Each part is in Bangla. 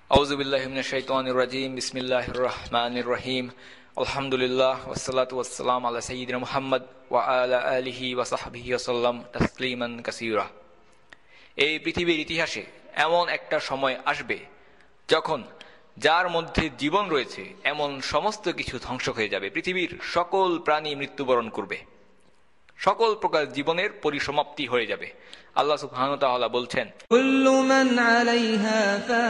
আউযু বিল্লাহি মিনাশ শাইতানির রাজীম বিসমিল্লাহির রহমানির রহিম আলহামদুলিল্লাহ ওয়াসসালাতু ওয়াসসালামু আলা সাইয়্যিদিনা মুহাম্মদ ওয়া আলা আলিহি ওয়া সাহবিহি ওয়াসাল্লাম তাসলিমান কাসীরা। এই পৃথিবীর ইতিহাসে এমন একটা সময় আসবে যখন যার মধ্যে জীবন রয়েছে এমন সমস্ত কিছু ধ্বংস হয়ে যাবে। পৃথিবীর সকল প্রাণী মৃত্যুবরণ করবে, সকল প্রকার জীবনের পরিসমাপ্তি হয়ে যাবে। আল্লাহ সুবহানাহু ওয়া তাআলা বলছেন, কুল্লু মান আলাইহা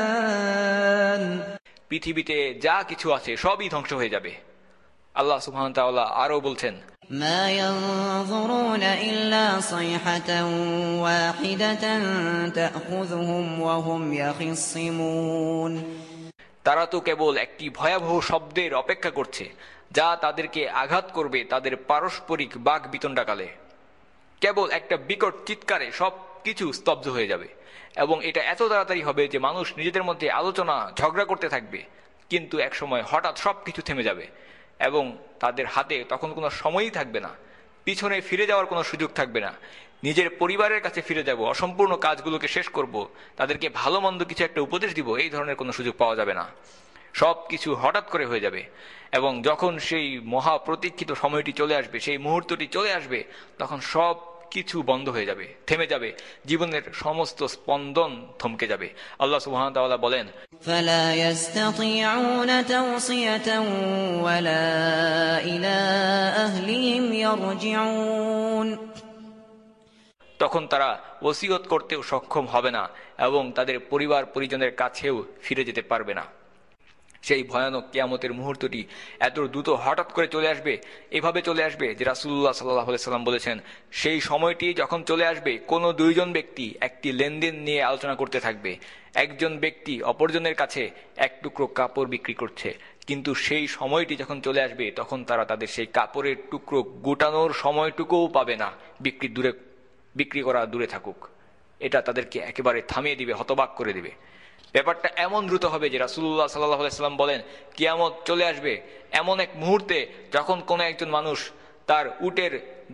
ফান, পৃথিবীতে যা কিছু আছে সবই ধ্বংস হয়ে যাবে। আল্লাহ সুবহানাহু ওয়া তাআলা আরো বলছেন, মা ইয়ানজুরুনা ইল্লা সাইহাতান ওয়াহিদাতান তাখুযুহুম ওয়া হুম ইয়াখিসসিমুন, তারা তো কেবল একটি ভয়াবহ শব্দের অপেক্ষা করছে যা তাদেরকে আঘাত করবে তাদের পারস্পরিক বাক বিতণ্ডাকালে। কেবল একটা বিকট চিৎকারে সব কিছু স্তব্ধ হয়ে যাবে এবং এটা এত তাড়াতাড়ি হবে যে মানুষ নিজেদের মধ্যে আলোচনা ঝগড়া করতে থাকবে, কিন্তু একসময় হঠাৎ সব কিছু থেমে যাবে এবং তাদের হাতে তখন কোনো সময়ই থাকবে না, পিছনে ফিরে যাওয়ার কোনো সুযোগ থাকবে না। নিজের পরিবারের কাছে ফিরে যাব, অসম্পূর্ণ কাজগুলোকে শেষ করব, তাদেরকে ভালো মন্দ কিছু একটা উপদেশ দিব, এই ধরনের কোনো সুযোগ পাওয়া যাবে না। সব কিছু হঠাৎ করে হয়ে যাবে এবং যখন সেই মহা প্রতীক্ষিত সময়টি চলে আসবে, সেই মুহূর্তটি চলে আসবে, তখন সব কিছু বন্ধ হয়ে যাবে, থেমে যাবে, জীবনের সমস্ত স্পন্দন থমকে যাবে। আল্লাহ সুবহানাহু ওয়া তাআলা বলেন, ফালা ইস্তাতিউনা তাওসিয়াতান ওয়ালা ইলা আহলিহিম ইয়ারজিউন, তখন তারা ওসিয়ত করতেও সক্ষম হবে না এবং তাদের পরিবার পরিজনের কাছেও ফিরে যেতে পারবে না। সেই ভয়ানক কিয়ামতের মুহূর্তটি এত দ্রুত হঠাৎ করে চলে আসবে, এভাবে চলে আসবে যে রাসূলুল্লাহ সাল্লাল্লাহু আলাইহি সাল্লাম বলেছেন, সেই সময়টি যখন চলে আসবে কোনো দুইজন ব্যক্তি একটি লেনদেন নিয়ে আলোচনা করতে থাকবে। একজন ব্যক্তি অপরজনের কাছে এক টুকরো কাপড় বিক্রি করছে, কিন্তু সেই সময়টি যখন চলে আসবে তখন তারা তাদের সেই কাপড়ের টুকরো গোটানোর সময়টুকুও পাবে না। বিক্রি করা দূরে থাকুক, এটা তাদেরকে একেবারে থামিয়ে দিবে, হতবাক করে দিবে। ব্যাপারটা এমন দ্রুত হবে যে রাসূলুল্লাহ সাল্লাল্লাহু আলাইহি সাল্লাম বলেন, কিয়ামত চলে আসবে এমন এক মুহূর্তে যখন কোনো একজন মানুষ তার উটের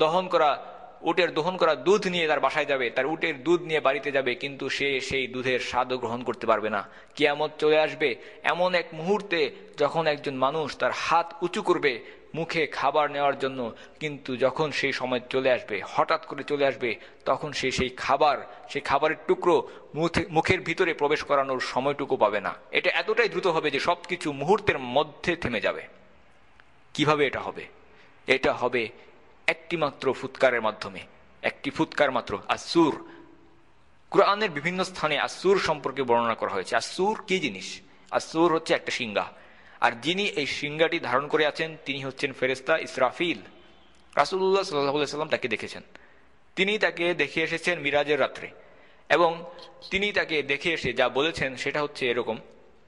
দহন করা দুধ নিয়ে তার বাসায় যাবে, তার উটের দুধ নিয়ে বাড়িতে যাবে, কিন্তু সে সেই দুধের স্বাদও গ্রহণ করতে পারবে না। কিয়ামত চলে আসবে এমন এক মুহূর্তে যখন একজন মানুষ তার হাত উঁচু করবে মুখে খাবার নেওয়ার জন্য, কিন্তু যখন সেই সময় চলে আসবে, হঠাৎ করে চলে আসবে, তখন সেই খাবারের টুকরো মুখের ভিতরে প্রবেশ করানোর সময়টুকু পাবে না। এটা এতটাই দ্রুত হবে যে সবকিছু মুহূর্তের মধ্যে থেমে যাবে। কিভাবে এটা হবে? এটা হবে একটি মাত্র ফুৎকারের মাধ্যমে, একটি ফুৎকার মাত্র, আসুর। কুরআনের বিভিন্ন স্থানে আসুর সম্পর্কে বর্ণনা করা হয়েছে। আসুর কি জিনিস? আসুর হচ্ছে একটা সিংহা, আর যিনি এই সিংহাটি ধারণ করে আছেন তিনি হচ্ছেন ফেরেশতা ইসরাফিল। রাসূলুল্লাহ সাল্লাল্লাহু আলাইহি সাল্লাম তাকে দেখেছেন, তিনি তাকে দেখে এসেছেন মিরাজের রাত্রে, এবং তিনি তাকে দেখে এসে যা বলেছেন সেটা হচ্ছে এরকম,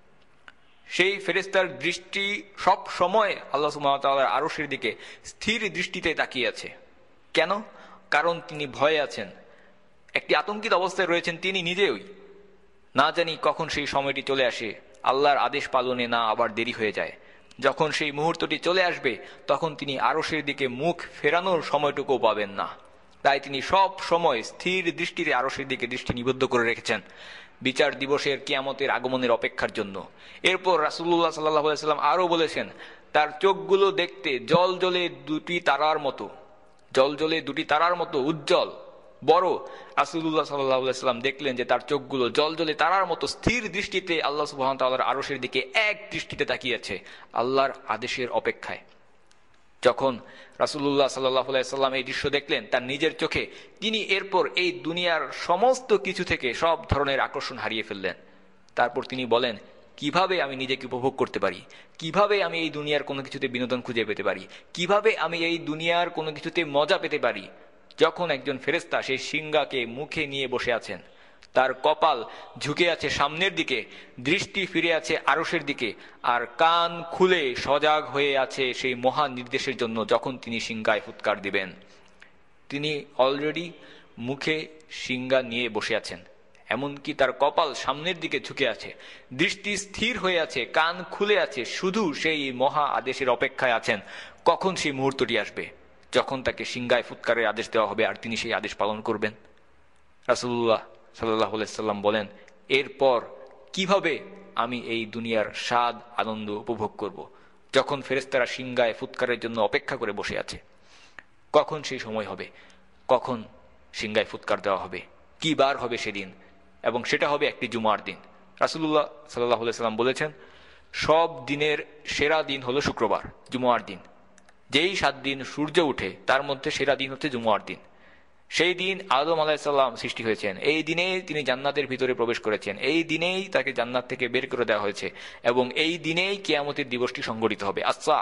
সেই ফেরেশতার দৃষ্টি সব সময় আল্লাহ সুবহানাহু ওয়া তাআলার আরশের দিকে স্থির দৃষ্টিতে তাকিয়ে আছে। কেন? কারণ তিনি ভয়ে আছেন, একটি আতঙ্কিত অবস্থায় রয়েছেন তিনি নিজেই। না জানি কখন সেই সময়টি চলে আসে, আল্লাহর আদেশ পালনে না আবার দেরি হয়ে যায়। যখন সেই মুহূর্তটি চলে আসবে তখন তিনি আরশের দিকে মুখ ফেরানোর সময়টুকু পাবেন না। তাই তিনি সব সময় স্থির দৃষ্টিতে আরশের দিকে দৃষ্টি নিবদ্ধ করে রেখেছেন বিচার দিবসের কিয়ামতের আগমনের অপেক্ষার জন্য। এরপর রাসূলুল্লাহ সাল্লাল্লাহু আলাইহি সাল্লাম আরো বলেছেন, তার চোখগুলো দেখতে জ্বলজ্বলে দুটি তারার মতো উজ্জ্বল, বড়। রাসূলুল্লাহ সাল্লাল্লাহু আলাইহি সাল্লাম দেখলেন যে তার চোখগুলো জ্বলজ্বলে তারার মতো স্থির দৃষ্টিতে আল্লাহ সুবহানাহু ওয়া তাআলার আরশের দিকে এক দৃষ্টিতে তাকিয়ে আছে, আল্লাহর আদেশের অপেক্ষায়। যখন রাসূলুল্লাহ সাল্লাল্লাহু আলাইহি সাল্লাম এই দৃশ্য দেখলেন তার নিজের চোখে, তিনি এরপর এই দুনিয়ার সমস্ত কিছু থেকে সব ধরনের আকর্ষণ হারিয়ে ফেললেন। তারপর তিনি বলেন, কিভাবে আমি নিজেকে উপভোগ করতে পারি, কিভাবে আমি এই দুনিয়ার কোনো কিছুতে বিনোদন খুঁজে পেতে পারি, কিভাবে আমি এই দুনিয়ার কোনো কিছুতে মজা পেতে পারি, যখন একজন ফেরেশতা সেই সিংহাকে মুখে নিয়ে বসে আছেন, তার কপাল ঝুঁকে আছে সামনের দিকে, দৃষ্টি ফিরে আছে আরশের দিকে, আর কান খুলে সজাগ হয়ে আছে সেই মহান নির্দেশের জন্য যখন তিনি সিংহায় ফুৎকার দিবেন। তিনি অলরেডি মুখে সিংহা নিয়ে বসে আছেন, এমনকি তার কপাল সামনের দিকে ঝুঁকে আছে, দৃষ্টি স্থির হয়ে আছে, কান খুলে আছে, শুধু সেই মহা আদেশের অপেক্ষায় আছেন কখন সেই মুহূর্তটি আসবে যখন তাকে সিংহায় ফুৎকারের আদেশ দেওয়া হবে আর তিনি সেই আদেশ পালন করবেন। রাসূলুল্লাহ সাল্লাল্লাহু আলাইহি সাল্লাম বলেন, এরপর কিভাবে আমি এই দুনিয়ার স্বাদ আনন্দ উপভোগ করব, যখন ফেরেশতারা সিংহায় ফুৎকারের জন্য অপেক্ষা করে বসে আছে? কখন সেই সময় হবে? কখন সিংহায় ফুৎকার দেওয়া হবে? কি বার হবে সেদিন? এবং সেটা হবে একটি জুমার দিন। রাসূলুল্লাহ সাল্লাল্লাহু আলাইহি সাল্লাম বলেছেন, সব দিনের সেরা দিন হলো শুক্রবার, জুমার দিন। যেই 7 দিন সূর্য উঠে তার মধ্যে সেরা দিন হচ্ছে জুমার দিন। সেই দিন আদম আলাইহিস সালাম সৃষ্টি হয়েছেন, এই দিনেই তিনি জান্নাতের ভিতরে প্রবেশ করেছেন, এই দিনেই তাকে জান্নাত থেকে বের করে দেওয়া হয়েছে, এবং এই দিনেই কিয়ামতের দিবসটি সংঘটিত হবে, আসা।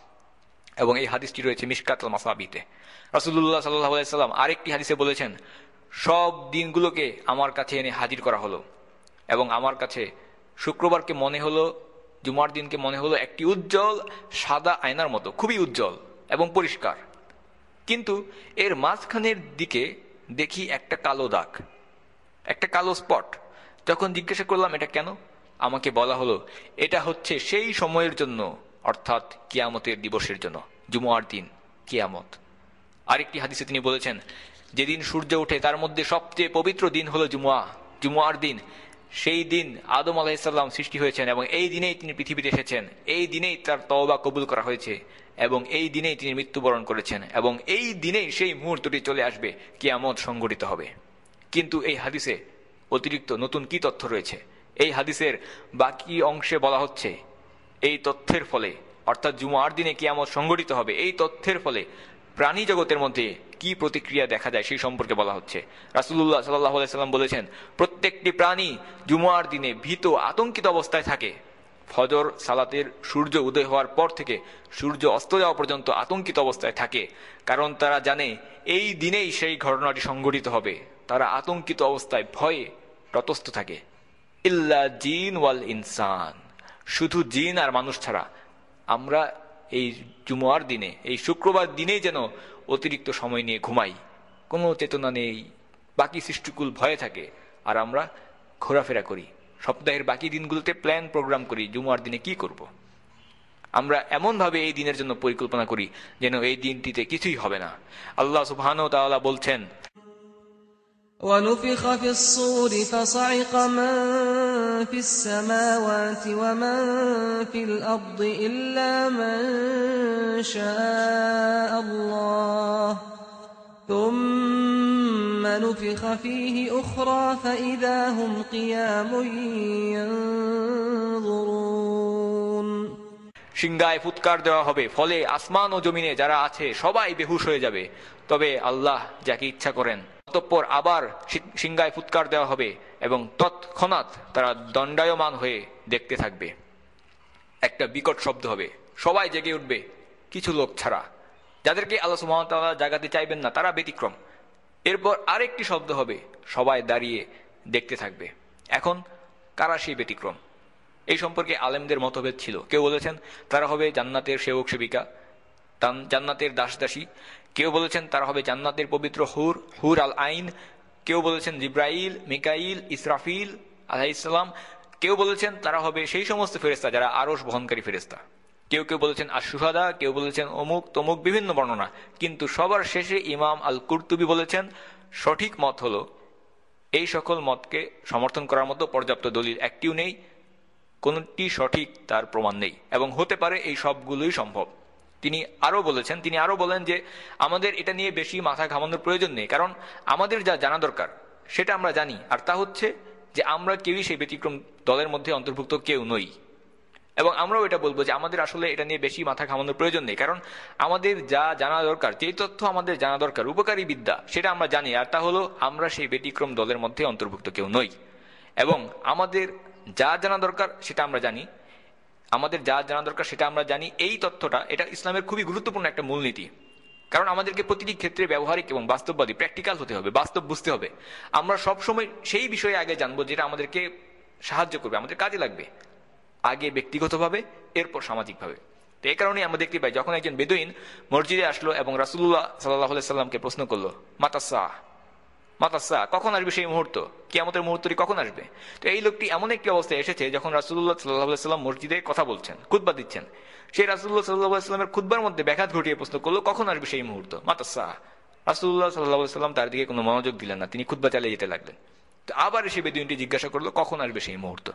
এবং এই হাদিসটি রয়েছে মিশকাতুল মাসাবিতে। রাসূলুল্লাহ সাল্লাল্লাহু আলাইহি সাল্লাম আরেকটি হাদিসে বলেছেন, সব দিনগুলোকে আমার কাছে এনে হাজির করা হলো, এবং আমার কাছে শুক্রবারকে মনে হলো, জুমার দিনকে মনে হলো একটি উজ্জ্বল সাদা আয়নার মতো, খুবই উজ্জ্বল এবং পরিষ্কার। কিন্তু এর মাঝখানের দিকে দেখি একটা কালো দাগ, একটা কালো স্পট। যখন জিজ্ঞাসা করলাম এটা কেন, আমাকে বলা হলো এটা হচ্ছে সেই সময়ের জন্য, অর্থাৎ কিয়ামতের দিবসের জন্য, জুমার দিন, কিয়ামত। আরেকটি হাদিসে তিনি বলেছেন, যেদিন সূর্য ওঠে তার মধ্যে সবচেয়ে পবিত্র দিন হলো জুমার দিন। সেই দিন আদম আলাইহিস সালাম সৃষ্টি হয়েছেন, এবং এই দিনেই তিনি পৃথিবীতে এসেছেন, এই দিনেই তার তওবা কবুল করা হয়েছে, এবং এই দিনেই তিনি মৃত্যুবরণ করেছেন, এবং এই দিনেই সেই মুহূর্তটি চলে আসবে, কিয়ামত সংঘটিত হবে। কিন্তু এই হাদিসে অতিরিক্ত নতুন কি তথ্য রয়েছে? এই হাদিসের বাকি অংশে বলা হচ্ছে, এই তথ্যের ফলে, অর্থাৎ জুমার দিনে কিয়ামত সংঘটিত হবে, এই তথ্যের ফলে প্রাণী জগতের মধ্যে কি প্রতিক্রিয়া দেখা যায় সেই সম্পর্কে বলা হচ্ছে। রাসূলুল্লাহ সাল্লাল্লাহু আলাইহি সাল্লাম বলেছেন, প্রত্যেকটি প্রাণী জুমার দিনে ভীত আতঙ্কিত অবস্থায় থাকে। ফজর সালাতের সূর্য উদয় হওয়ার পর থেকে সূর্য অস্ত যাওয়া পর্যন্ত আতঙ্কিত অবস্থায় থাকে, কারণ তারা জানে এই দিনেই সেই ঘটনাটি সংঘটিত হবে। তারা আতঙ্কিত অবস্থায় ভয়ে তটস্থ থাকে। ইল্লা জিন ওয়াল ইনসান, শুধু জিন আর মানুষ ছাড়া। আমরা এই জুমার দিনে, এই শুক্রবার দিনেই যেন অতিরিক্ত সময় নিয়ে ঘুমাই, কোনো চেতনা নেই, বাকি সৃষ্টিকুল ভয়ে থাকে, আর আমরা ঘোরাফেরা করি। সপ্তাহের বাকি দিনগুলোতে প্ল্যান প্রোগ্রাম করি, জুমার দিনে কি করব। আমরা এমনভাবে এই দিনের জন্য পরিকল্পনা করি যেন এই দিনটিতে কিছুই হবে না। আল্লাহ সুবহানাহু ওয়া তাআলা বলছেন, ونفخ في الصور فصعق من في السماوات ومن في الأرض إلا من شاء الله ثم نفخ فيه أخرى فإذا هم قيام ينظرون। সিংহায় ফুৎকার দেওয়া হবে, ফলে আসমান ও জমিনে যারা আছে সবাই বেহুশ হয়ে যাবে, তবে আল্লাহ যাকে ইচ্ছা করেন। অতঃপর আবার সিংহায় ফুৎকার দেওয়া হবে, এবং তৎক্ষণাৎ তারা দণ্ডায়মান হয়ে দেখতে থাকবে। একটা বিকট শব্দ হবে, সবাই জেগে উঠবে, কিছু লোক ছাড়া, যাদেরকে আল্লাহ সুবহানাহু ওয়া তাআলা জাগাতে চাইবেন না, তারা ব্যতিক্রম। এরপর আরেকটি শব্দ হবে, সবাই দাঁড়িয়ে দেখতে থাকবে। এখন কারা সেই ব্যতিক্রম? এই সম্পর্কে আলেমদের মতভেদ ছিল। কেউ বলেছেন তারা হবে জান্নাতের সেবক সেবিকা, জান্নাতের দাসদাসী। কেউ বলেছেন তারা হবে জান্নাতের পবিত্র হুর আল আইন। কেউ বলেছেন জিব্রাইল, মিকাইল, ইসরাফিল আলাইহিস সালাম। কেউ বলেছেন তারা হবে সেই সমস্ত ফেরেশতা যারা আরশ বহনকারী ফেরেশতা। কেউ কেউ বলেছেন আশ-শুহাদা, কেউ বলেছেন অমুক তমুক, বিভিন্ন বর্ণনা। কিন্তু সবার শেষে ইমাম আল কুরতুবী বলেছেন, সঠিক মত হলো, এই সকল মতকে সমর্থন করার মতো পর্যাপ্ত দলিল একটিও নেই, কোনটি সঠিক তার প্রমাণ নেই, এবং হতে পারে এই সবগুলোই সম্ভব। তিনি আরো বলেন যে আমাদের এটা নিয়ে বেশি মাথা ঘামানোর প্রয়োজন নেই, কারণ আমাদের যা জানা দরকার সেটা আমরা জানি, আর তা হচ্ছে যে আমরা কেউই সেই ব্যতিক্রম দলের মধ্যে অন্তর্ভুক্ত কেউ নই। এবং আমরাও এটা বলবো যে আমাদের আসলে এটা নিয়ে বেশি মাথা ঘামানোর প্রয়োজন নেই, কারণ আমাদের যা জানা দরকার, যে তথ্য আমাদের জানা দরকার, উপকারী বিদ্যা, সেটা আমরা জানি, আর তা হলো আমরা সেই ব্যতিক্রম দলের মধ্যে অন্তর্ভুক্ত কেউ নই। এবং আমাদের যা জানা দরকার সেটা আমরা জানি, এই তথ্যটা, এটা ইসলামের খুবই গুরুত্বপূর্ণ একটা মূলনীতি। কারণ আমাদেরকে প্রতিটি ক্ষেত্রে ব্যবহারিক এবং বাস্তববাদী, প্র্যাকটিক্যাল হতে হবে, বাস্তব বুঝতে হবে। আমরা সবসময় সেই বিষয়ে আগে জানবো যেটা আমাদেরকে সাহায্য করবে, আমাদের কাজে লাগবে, আগে ব্যক্তিগতভাবে, এরপর সামাজিকভাবে। তো এই কারণে আমরা দেখতে পাই, যখন একজন বেদুইন মসজিদে আসলো এবং রাসূলুল্লাহ সাল্লাল্লাহু আলাইহি সাল্লামকে প্রশ্ন করলো, মাতাসা, কখন আসবে সেই মুহূর্ত, কিয়ামতের মুহূর্তটি কখন আসবে? তো এই লোকটি এমন একটি অবস্থায় এসেছে যখন রাসূলুল্লাহ সাল্লাল্লাহু আলাইহি সাল্লাম মসজিদে কথা বলছেন, খুতবা দিচ্ছেন। সেই রাসূলুল্লাহ সাল্লাল্লাহু আলাইহি সাল্লামের খুতবার মধ্যে ব্যাঘাত ঘটিয়ে প্রশ্ন করলো, কখন আসবে সেই মুহূর্ত, মাতাসা। রাসূলুল্লাহ সাল্লাল্লাহু আলাইহি সাল্লাম তার দিকে কোনো মনোযোগ দিলেন না, তিনি খুতবা চালিয়ে যেতে লাগলেন। তো আবার সেই বেদুইনটি জিজ্ঞাসা করলো, কখন আসবে সেই মুহূর্ত?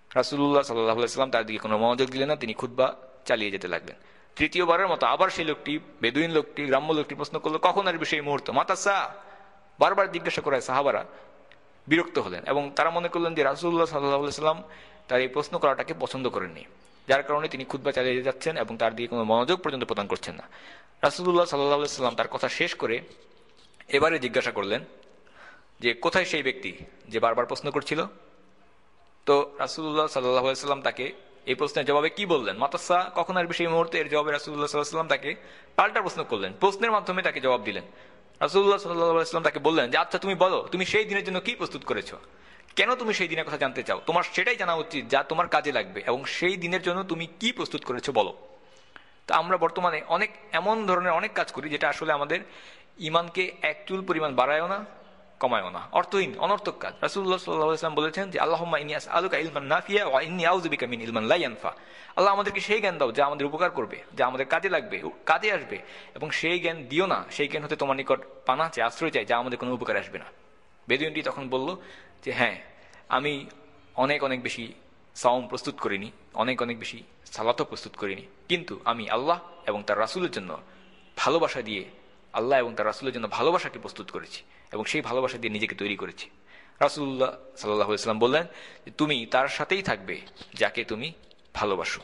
রাসূলুল্লাহ সাল্লাল্লাহু আলাইহি ওয়াসাল্লাম তার দিকে কোনো মনোযোগ দিলেন না, তিনি খুতবা চালিয়ে যেতে লাগলেন। তৃতীয়বারের মতো আবার সেই লোকটি, বেদুইন লোকটি, গ্রাম্য লোকটি প্রশ্ন করলো, কখন আসবে সেই মুহূর্ত, মাতাসা? বারবার জিজ্ঞাসা করায় সাহাবারা বিরক্ত হলেন এবং তারা মনে করলেন যে রাসূলুল্লাহ সাল্লাল্লাহু আলাইহি ওয়াসাল্লাম তার এই প্রশ্ন করাটাকে পছন্দ করেননি, যার কারণে তিনি খুতবা চালিয়ে যাচ্ছেন এবং তার দিকে কোনো মনোযোগ পর্যন্ত প্রদান করছেন না। রাসূলুল্লাহ সাল্লাল্লাহু আলাইহি ওয়াসাল্লাম তার কথা শেষ করে এবারে জিজ্ঞাসা করলেন যে কোথায় সেই ব্যক্তি যে বারবার প্রশ্ন করছিল। তো রাসূলুল্লাহ সাল্লাল্লাহু আলাইহি ওয়াসাল্লাম তাকে এই প্রশ্নের জবাবে কি বললেন, মাতাসা কখন আসবে সেই মুহূর্তে, এর জবাবে রাসূলুল্লাহ সাল্লাল্লাহু আলাইহি ওয়াসাল্লাম তাকে পাল্টা প্রশ্ন করলেন, প্রশ্নের মাধ্যমে তাকে জবাব দিলেন। রাসূলুল্লাহ সাল্লাল্লাহু আলাইহি ওয়াসাল্লাম তাকে বললেন যে আচ্ছা তুমি বলো, তুমি সেই দিনের জন্য কি প্রস্তুত করেছো, কেন তুমি সেই দিনের কথা জানতে চাও, তোমার সেটাই জানা উচিত যা তোমার কাজে লাগবে, এবং সেই দিনের জন্য তুমি কি প্রস্তুত করেছো বলো। তা আমরা বর্তমানে অনেক এমন ধরনের অনেক কাজ করি যেটা আসলে আমাদের ঈমানকে এক চুল পরিমাণ বাড়ায়ও না কমায়ও না, অর্থহীন অনর্থক কাজ। রাসূলুল্লাহ সাল্লাল্লাহু আলাইহি ওয়াসাল্লাম বলেছেন যে আল্লাহুম্মা ইন্নী আসআলুকা ইলমান নাফিয়া ওয়া ইন্নী আউযু বিকা মিন ইলমান লা ইয়ানফা। আল্লাহ আমাদেরকে সেই জ্ঞান দাও যা আমাদের উপকার করবে, যা আমাদের কাজে লাগবে, কাজে আসবে, এবং সেই জ্ঞান দিও না, সেই জ্ঞান হতে তোমার নিকট পানা চাই, আশ্রয় চাই, যা আমাদের কোনো উপকার আসবে না। বেদুইনটি তখন বলল যে হ্যাঁ, আমি অনেক অনেক বেশি সাওম প্রস্তুত করিনি, অনেক অনেক বেশি সালাতও প্রস্তুত করিনি, কিন্তু আমি আল্লাহ এবং তার রাসূলের জন্য ভালোবাসা দিয়ে, আল্লাহ এবং তার রাসূলের জন্য ভালোবাসাকে প্রস্তুত করেছি এবং সেই ভালোবাসা দিয়ে নিজেকে তৈরি করেছি। রাসূলুল্লাহ সাল্লাল্লাহু আলাইহি ওয়াসাল্লাম বললেন যে তুমি তার সাথেই থাকবে যাকে তুমি ভালোবাসো।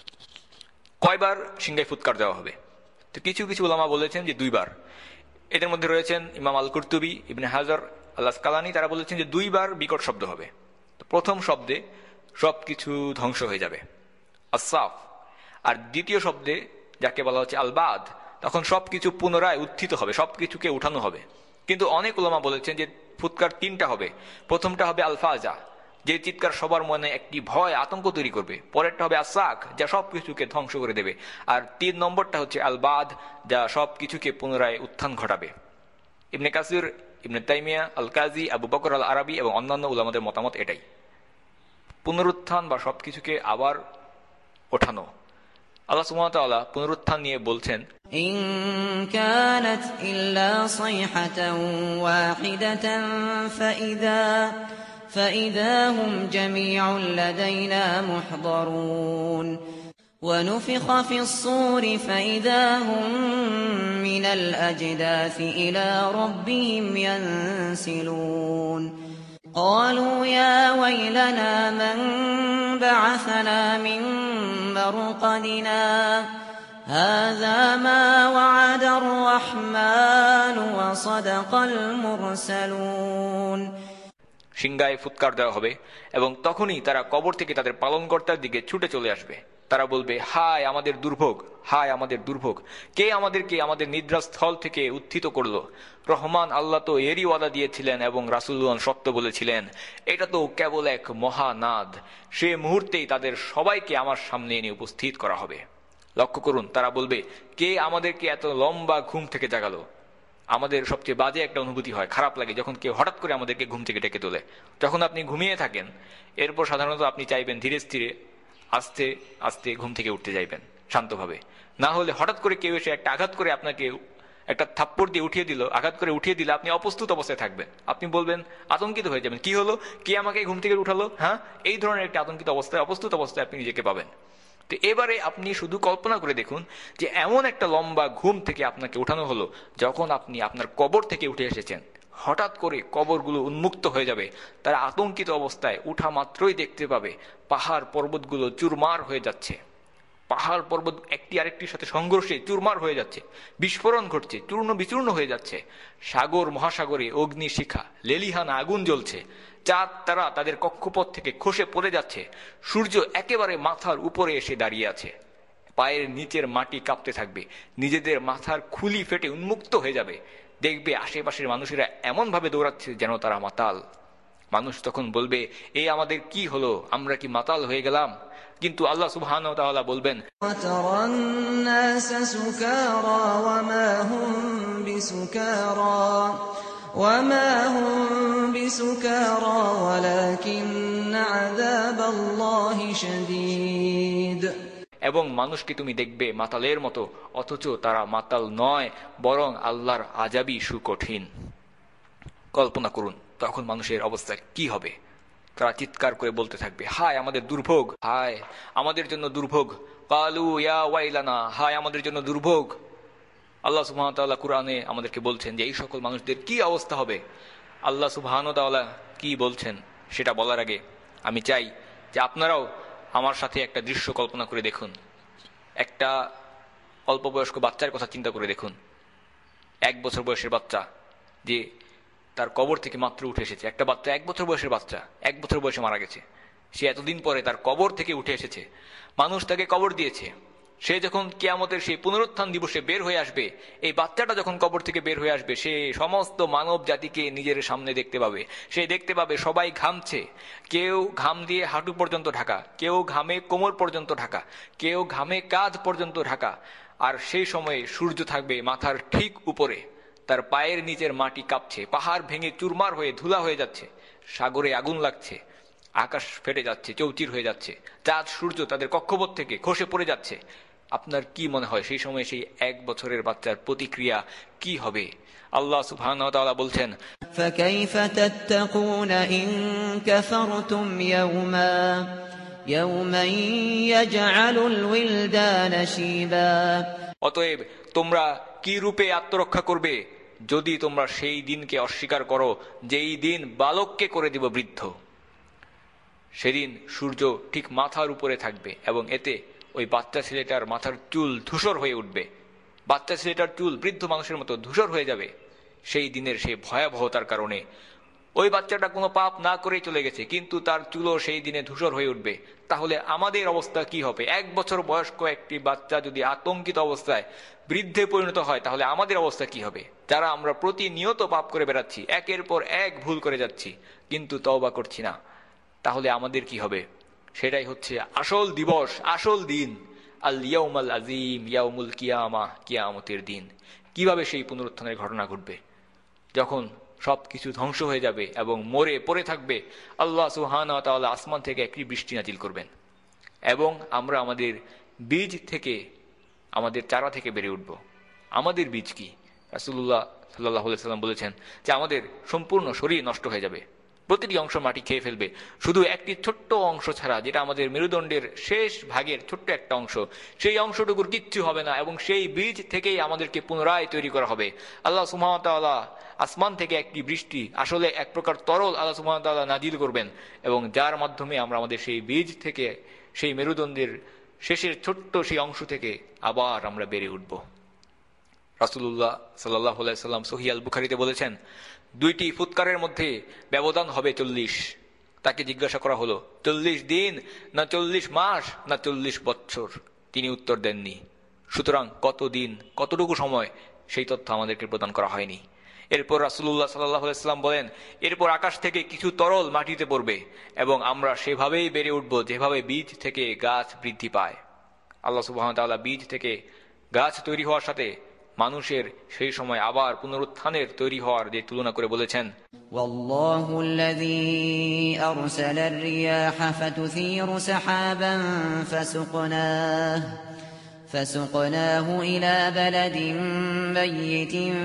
কয়বার সিংহায় ফুৎকার দেওয়া হবে? তো কিছু কিছু উলামা বলেছেন যে 2 বার। এদের মধ্যে রয়েছেন ইমাম আল কুরতুবী, ইবনে হাজার আল আসকালানী, তারা বলেছেন যে 2 বার বিকট শব্দ হবে। তো প্রথম শব্দে সবকিছু ধ্বংস হয়ে যাবে, আসসাফ, আর দ্বিতীয় শব্দে যাকে বলা হচ্ছে আল বাদ, তখন সবকিছু পুনরায় উত্থিত হবে, সবকিছুকে উঠানো হবে। কিন্তু অনেক উলামা বলেছেন যে ফুৎকার 3টা হবে। প্রথমটা হবে আল ফাজা, যে চিৎকার সবার মনে একটি ভয় আতঙ্ক তৈরি করবে। পরেরটা হবে আসাক, যা সবকিছুকে ধ্বংস করে দেবে। আর 3 নম্বরটা হচ্ছে আল বাদ, যা সবকিছুকে পুনরায় উত্থান ঘটাবে। ইবনে কাসির, ইবনে তাইমিয়া, আল কাজী, আবু বকর আল আরবি এবং অন্যান্য উলামাদের মতামত এটাই, পুনরুত্থান বা সবকিছুকে আবার ওঠানো। আল্লাহ সুবহানাহু ওয়া তাআলা পুনরুত্থান নিয়ে বলছেন, ইন কানাত ইল্লা সাইহাতান ওয়াহিদাতান ফাইদা হুম জামিউন লাদাইনা মুহদারুন ونفخ في الصور فإذا هم من الأجداث إلى ربهم ينسلون قالوا يا ويلنا من بعثنا من مرقدنا هذا ما وعد الرحمن وصدق المرسلون। সিংহায় ফুৎকার দেওয়া হবে এবং তখনই তারা কবর থেকে তাদের পালনকর্তার দিকে ছুটে চলে আসবে। তারা বলবে, হায় আমাদের দুর্ভোগ, হায় আমাদের দুর্ভোগ, কে আমাদেরকে আমাদের নিদ্রাস্থল থেকে উত্থিত করলো? রহমান আল্লাহ তো এরই ওয়াদা দিয়েছিলেন এবং রাসূলগণ সত্য বলেছিলেন। এটা তো কেবল এক মহানাদ। সে মুহূর্তেই তাদের সবাইকে আমার সামনে এনে উপস্থিত করা হবে। লক্ষ্য করুন, তারা বলবে, কে আমাদেরকে এত লম্বা ঘুম থেকে জাগালো? আমাদের সবচেয়ে বাজে একটা অনুভূতি হয়, খারাপ লাগে যখন কেউ হঠাৎ করে আমাদেরকে ঘুম থেকে ডেকে তোলে। যখন আপনি ঘুমিয়ে থাকেন, এরপর সাধারণত আপনি চাইবেন ধীরে স্থিরে আস্তে আস্তে ঘুম থেকে উঠতে যাইবেন শান্তভাবে। না হলে হঠাৎ করে কেউ এসে একটা আঘাত করে আপনাকে একটা থাপ্পড় দিয়ে উঠিয়ে দিল, আঘাত করে উঠিয়ে দিলে আপনি অপ্রস্তুত অবস্থায় থাকবেন। আপনি বলবেন, আতঙ্কিত হয়ে যাবেন, কি হলো, কে আমাকে ঘুম থেকে উঠালো? হ্যাঁ, এই ধরনের একটা আতঙ্কিত অবস্থায়, অপ্রস্তুত অবস্থায় আপনি নিজেকে পাবেন। তো এবারে আপনি শুধু কল্পনা করে দেখুন যে এমন একটা লম্বা ঘুম থেকে আপনাকে উঠানো হলো যখন আপনি আপনার কবর থেকে উঠে এসেছেন। হঠাৎ করে কবরগুলো উন্মুক্ত হয়ে যাবে। তারা আতঙ্কিত অবস্থায় উঠা মাত্রই দেখতে পাবে পাহাড় পর্বতগুলো চুরমার হয়ে যাচ্ছে। পাহাড় পর্বত একটি আরেকটির সাথে সংঘর্ষে চুরমার হয়ে যাচ্ছে, বিস্ফোরণ ঘটছে, চূর্ণ বিচূর্ণ হয়ে যাচ্ছে। সাগর মহাসাগরে অগ্নিশিখা, লেলিহান আগুন জ্বলছে। চাঁদ তারা তাদের কক্ষপথ থেকে খসে পড়ে যাচ্ছে। সূর্য একেবারে মাথার উপরে এসে দাঁড়িয়ে আছে। পায়ের নিচের মাটি কাঁপতে থাকবে, নিজেদের মাথার খুলি ফেটে উন্মুক্ত হয়ে যাবে। দেখবে আশেপাশের মানুষেরা এমন ভাবে দৌড়াচ্ছে যেন তারা মাতাল। মানুষ তখন বলবে, এই আমাদের কি হলো, আমরা কি মাতাল হয়ে গেলাম? কিন্তু আল্লাহ সুবহানাহু ওয়া তাআলা বলবেন, وَتَرَى النَّاسَ سُكَارَى وَمَا هُمْ بِسُكَارَى وَلَكِنَّ عَذَابَ اللَّهِ شَدِيدٌ। এবং মানুষকে তুমি দেখবে মাতালের মতো, অথচ তারা মাতাল নয়, বরং আল্লাহর আযাবই সুকঠিন। কল্পনা করুন তখন মানুষের অবস্থা কি হবে। তারা চিৎকার করে বলতে থাকবে, হায় আমাদের দুর্ভোগ, হায় আমাদের জন্য দুর্ভোগ। কালু ইয়া ওয়াইলানা, হায় আমাদের জন্য দুর্ভোগ। আল্লাহ সুবহানাহু ওয়া তাআলা কুরআনে আমাদেরকে বলছেন যে এই সকল মানুষদের কি অবস্থা হবে। আল্লাহ সুবহানাহু ওয়া তাআলা কি বলছেন সেটা বলার আগে আমি চাই যে আপনারাও আমার সাথে একটা দৃশ্য কল্পনা করে দেখুন। একটা অল্প বয়স্ক বাচ্চার কথা চিন্তা করে দেখুন। 1 বছর বয়সের বাচ্চা যে তার কবর থেকে মাত্র উঠে এসেছে। একটা বাচ্চা 1 বছর বয়সের বাচ্চা 1 বছর বয়সে মারা গেছে। সে এতদিন পরে তার কবর থেকে উঠে এসেছে, মানুষ তাকে কবর দিয়েছে। সে যখন কিয়ামতের সেই পুনরুত্থান দিবসে বের হয়ে আসবে, এই বাচ্চাটা যখন কবর থেকে বের হয়ে আসবে, সে সমস্ত মানব জাতিকে নিজের সামনে দেখতে পাবে। সে দেখতে পাবে সবাই ঘামছে, কেউ ঘাম দিয়ে হাঁটু পর্যন্ত ঢাকা, কেউ ঘামে কোমর পর্যন্ত ঢাকা, কেউ ঘামে কাঁধ পর্যন্ত ঢাকা। আর সেই সময়ে সূর্য থাকবে মাথার ঠিক উপরে, তার পায়ের নিচের মাটি কাঁপছে, পাহাড় ভেঙে চুরমার হয়ে ধুলা হয়ে যাচ্ছে, সাগরে আগুন লাগছে, আকাশ ফেটে যাচ্ছে, চৌচির হয়ে যাচ্ছে, চাঁদ সূর্য তাদের কক্ষপথ থেকে খসে পড়ে যাচ্ছে। আপনার কি মনে হয় সেই সময় সেই 1 বছরের বাচ্চার প্রতিক্রিয়া কি হবে? আল্লাহ সুবহানাহু ওয়া তাআলা বলছেন, فكيف تتقون إن كفرتم يوما يجعل الولدان شيبا। অতএব তোমরা কি রূপে আত্মরক্ষা করবে যদি তোমরা সেই দিনকে অস্বীকার করো, যেই দিন বালককে করে দিব বৃদ্ধ। সেদিন সূর্য ঠিক মাথার উপরে থাকবে এবং এতে ওই বাচ্চা ছেলেটার মাথার চুল ধূসর হয়ে উঠবে। বাচ্চা ছেলেটার চুল বৃদ্ধ মানুষের মতো ধূসর হয়ে যাবে সেই দিনের সেই ভয়াবহতার কারণে। ওই বাচ্চাটা কোনো পাপ না করেই চলে গেছে, কিন্তু তার চুলও সেই দিনে ধূসর হয়ে উঠবে। তাহলে আমাদের অবস্থা কি হবে? 1 বছর বয়স্ক একটি বাচ্চা যদি আতঙ্কিত অবস্থায় বৃদ্ধে পরিণত হয়, তাহলে আমাদের অবস্থা কি হবে? যারা আমরা প্রতিনিয়ত পাপ করে বেড়াচ্ছি, একের পর এক ভুল করে যাচ্ছি, কিন্তু তওবা করছি না, তাহলে আমাদের কি হবে? সেটাই হচ্ছে আসল দিবস, আসল দিন। আল ইয়াউমাল আজিম, ইয়াউমুল কিয়ামা, কিয়ামতের দিন। কিভাবে সেই পুনরুত্থানের ঘটনা ঘটবে? যখন সবকিছু ধ্বংস হয়ে যাবে এবং মরে পড়ে থাকবে, আল্লাহ সুবহানাহু ওয়া তাআলা আসমান থেকে একটি বৃষ্টি নাজিল করবেন এবং আমরা আমাদের বীজ থেকে, আমাদের চারা থেকে বেড়ে উঠব। আমাদের বীজ কি? রাসূলুল্লাহ সাল্লাল্লাহু আলাইহি ওয়াসাল্লাম বলেছেন যে আমাদের সম্পূর্ণ শরীর নষ্ট হয়ে যাবে, প্রতিটি অংশ মাটি খেয়ে ফেলবে, শুধু একটি ছোট্ট অংশ ছাড়া, যেটা আমাদের মেরুদণ্ডের শেষ ভাগের ছোট্ট একটা অংশ, সেই অংশটুকুর কিচ্ছু হবে না এবং সেই বীজ থেকেই আমাদেরকে পুনরায় তৈরি করা হবে। আল্লাহ সুবহানাহু ওয়া তাআলা আসমান থেকে একটি বৃষ্টি, আসলে এক প্রকার তরল, আল্লাহ সুবহানাহু ওয়া তাআলা নাজিল করবেন এবং যার মাধ্যমে আমরা আমাদের সেই বীজ থেকে, সেই মেরুদণ্ডের শেষের ছোট্ট সেই অংশ থেকে আবার আমরা বেড়ে উঠব। রাসূলুল্লাহ সাল্লাল্লাহু আলাইহি ওয়াসাল্লাম সহিহ আল বুখারীতে বলেছেন, 2টি ফুৎকারের মধ্যে ব্যবধান হবে 40। তাকে জিজ্ঞাসা করা হলো, 40 দিন না 40 মাস না 40 বছর? তিনি উত্তর দেননি। সুতরাং কত দিন, কতটুকু সময়, সেই তথ্য আমাদেরকে প্রদান করা হয়নি। এরপর রাসূলুল্লাহ সাল্লাল্লাহু আলাইহি ওয়াসাল্লাম বলেন, এরপর আকাশ থেকে কিছু তরল মাটিতে পড়বে এবং আমরা সেভাবেই বেড়ে উঠব যেভাবে বীজ থেকে গাছ বৃদ্ধি পায়। আল্লাহ সুবহানাহু ওয়া তাআলা বীজ থেকে গাছ তৈরি হওয়ার সাথে মানুষের সেই সময় আবার পুনরুত্থানের তৈরি হওয়ার যে তুলনা করে বলেছেন, ওয়াল্লাহু আল্লাযী আরসালার রিয়াহা ফাতুসীরু সাহাবান ফাসুকনাহু ইলা বালাদিন মাইয়িতিন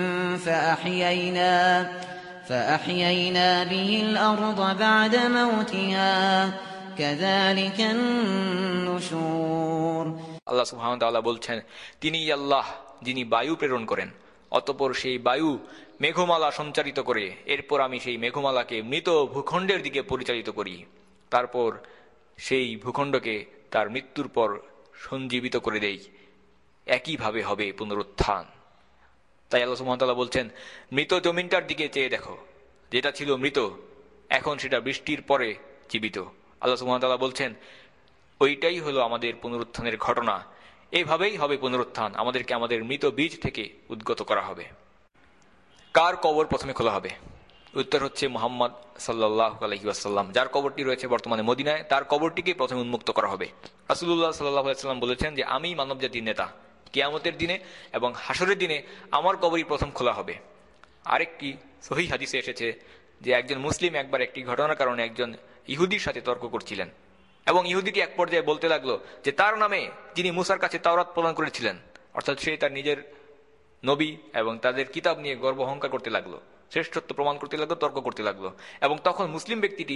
فأحيينا به الأرض بعد موتها كذلك النشور। আল্লাহ সুবহানাহু ওয়া তাআলা বলছেন, তিনিই আল্লাহ যিনি বায়ু প্রেরণ করেন, অতঃপর সেই বায়ু মেঘমালা সঞ্চারিত করে, এরপর আমি সেই মেঘমালাকে মৃত ভূখণ্ডের দিকে পরিচালিত করি, তারপর সেই ভূখণ্ডকে তার মৃত্যুর পর সঞ্জীবিত করে দেই। একইভাবে হবে পুনরুত্থান। তাই আল্লাহ সুবহানাহু ওয়া তাআলা বলছেন, মৃত জমিনটার দিকে চেয়ে দেখো, যেটা ছিল মৃত এখন সেটা বৃষ্টির পরে জীবিত। আল্লাহ সুবহানাহু ওয়া তাআলা বলছেন, ওইটাই হলো আমাদের পুনরুত্থানের ঘটনা। এইভাবেই হবে পুনরুত্থান, আমাদেরকে আমাদের মৃত বীজ থেকে উদ্গত করা হবে। কার কবর প্রথমে খোলা হবে? উত্তর হচ্ছে মুহাম্মদ সাল্লাল্লাহু আলাইহি ওয়াসাল্লাম, যার কবরটি রয়েছে বর্তমানে মদিনায়, তার কবরটিকে প্রথমে উন্মুক্ত করা হবে। রাসূলুল্লাহ সাল্লাল্লাহু আলাইহি ওয়াসাল্লাম বলেছেন যে আমি মানবজাতির নেতা, কিয়ামতের দিনে এবং হাসরের দিনে আমার কবরই প্রথম খোলা হবে। আরেকটি সহিহ হাদিসে এসেছে যে একজন মুসলিম একবার একটি ঘটনার কারণে একজন ইহুদির সাথে তর্ক করছিলেন এবং ইহুদিটি এক পর্যায়ে বলতে লাগলো যে তার নামে যিনি মুসার কাছে তাওরাত প্রদান করেছিলেন, অর্থাৎ সে তার নিজের নবী এবং তাদের কিতাব নিয়ে গর্ব অহংকার করতে লাগলো, শ্রেষ্ঠত্ব প্রমাণ করতে লাগলো, তর্ক করতে লাগলো। এবং তখন মুসলিম ব্যক্তিটি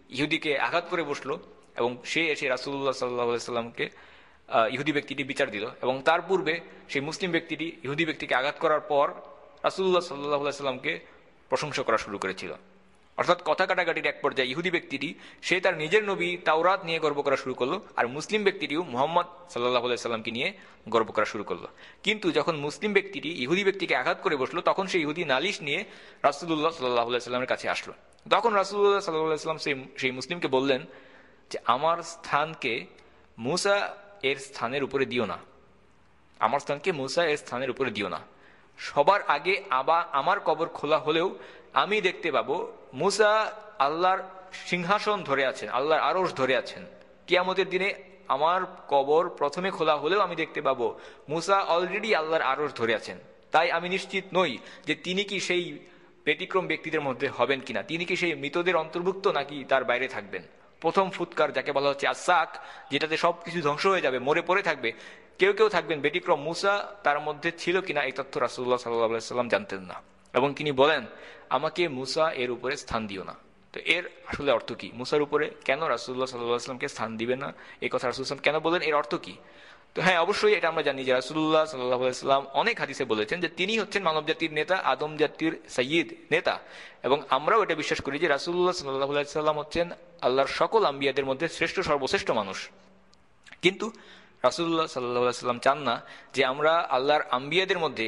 ইহুদিকে আঘাত করে বসলো এবং সে এসে রাসূলুল্লাহ সাল্লাল্লাহু আলাইহি সাল্লামকে ইহুদি ব্যক্তিটি বিচার দিল, এবং তার পূর্বে সেই মুসলিম ব্যক্তিটি ইহুদি ব্যক্তিকে আঘাত করার পর রাসূলুল্লাহ সাল্লাল্লাহু আলাইহি সাল্লামকে প্রশংসা করা শুরু করেছিল। অর্থাৎ কথা কাটাকাটির এক পর্যায়ে ইহুদি ব্যক্তিটি সে তার নিজের নবী তাওরাত নিয়ে গর্ব করা শুরু করলো, আর মুসলিম ব্যক্তিটিও মুহাম্মদ সাল্লাল্লাহু আলাইহি সাল্লামকে নিয়ে গর্ব করা শুরু করলো। কিন্তু যখন মুসলিম ব্যক্তিটি ইহুদি ব্যক্তিকে আঘাত করে বসলো, তখন সেই ইহুদি নালিশ নিয়ে রাসূলুল্লাহ সাল্লাল্লাহু আলাইহি সাল্লামের কাছে আসলো। তখন রাসূলুল্লাহ সাল্লাল্লাহু আলাইহি সাল্লাম সেই মুসলিমকে বললেন যে আমার স্থানকে মূসা এর স্থানের উপরে দিও না, আমার স্থানকে মূসা এর স্থানের উপরে দিও না। সবার আগে আমার কবর খোলা হলেও আমি দেখতে পাবো মূসা আল্লাহর সিংহাসন ধরে আছেন, আল্লাহর আরশ ধরে আছেন। কিয়ামতের দিনে আমার কবর প্রথমে খোলা হলেও আমি দেখতে পাবো মূসা অলরেডি আল্লাহর আরশ ধরে আছেন। তাই আমি নিশ্চিত নই যে তিনি কি সেই ব্যতিক্রম ব্যক্তিদের মধ্যে হবেন কিনা, তিনি কি সেই মৃতদের অন্তর্ভুক্ত নাকি তার বাইরে থাকবেন। প্রথম ফুৎকার যাকে বলা হচ্ছে আসাক, যেটাতে সবকিছু ধ্বংস হয়ে যাবে, মরে পড়ে থাকবে, কেউ কেউ থাকবেন ব্যতিক্রম। মূসা তার মধ্যে ছিল কিনা এই তথ্য রাসূলুল্লাহ সাল্লাল্লাহু আলাইহি সাল্লাম জানতেন না, এবং তিনি বলেন আমাকে মূসা এর উপরে স্থান দিও না। তো এর আসলে অর্থ কি? মূসার উপরে কেন রাসূলুল্লাহ সাল্লাল্লাহু আলাইহি সাল্লামকে স্থান দিবে না, এই কথা রাসূলুল্লাহ সাল্লাল্লাহু আলাইহি সাল্লাম কেন বলেন, এর অর্থ কি? তো হ্যাঁ, অবশ্যই এটা আমরা জানি যে রাসূলুল্লাহ সাল্লাল্লাহু আলাইহি সাল্লাম অনেক হাদিসে বলেছেন যে তিনি হচ্ছেন মানব জাতির নেতা, আদম জাতির সাইয়্যিদ নেতা, এবং আমরাও এটা বিশ্বাস করি যে রাসূলুল্লাহ সাল্লাল্লাহু আলাইহি সাল্লাম হচ্ছেন আল্লাহর সকল আম্বিয়াদের মধ্যে শ্রেষ্ঠ, সর্বশ্রেষ্ঠ মানুষ। কিন্তু রাসূলুল্লাহ সাল্লাল্লাহু আলাইহি সাল্লাম চান না যে আমরা আল্লাহর আম্বিয়াদের মধ্যে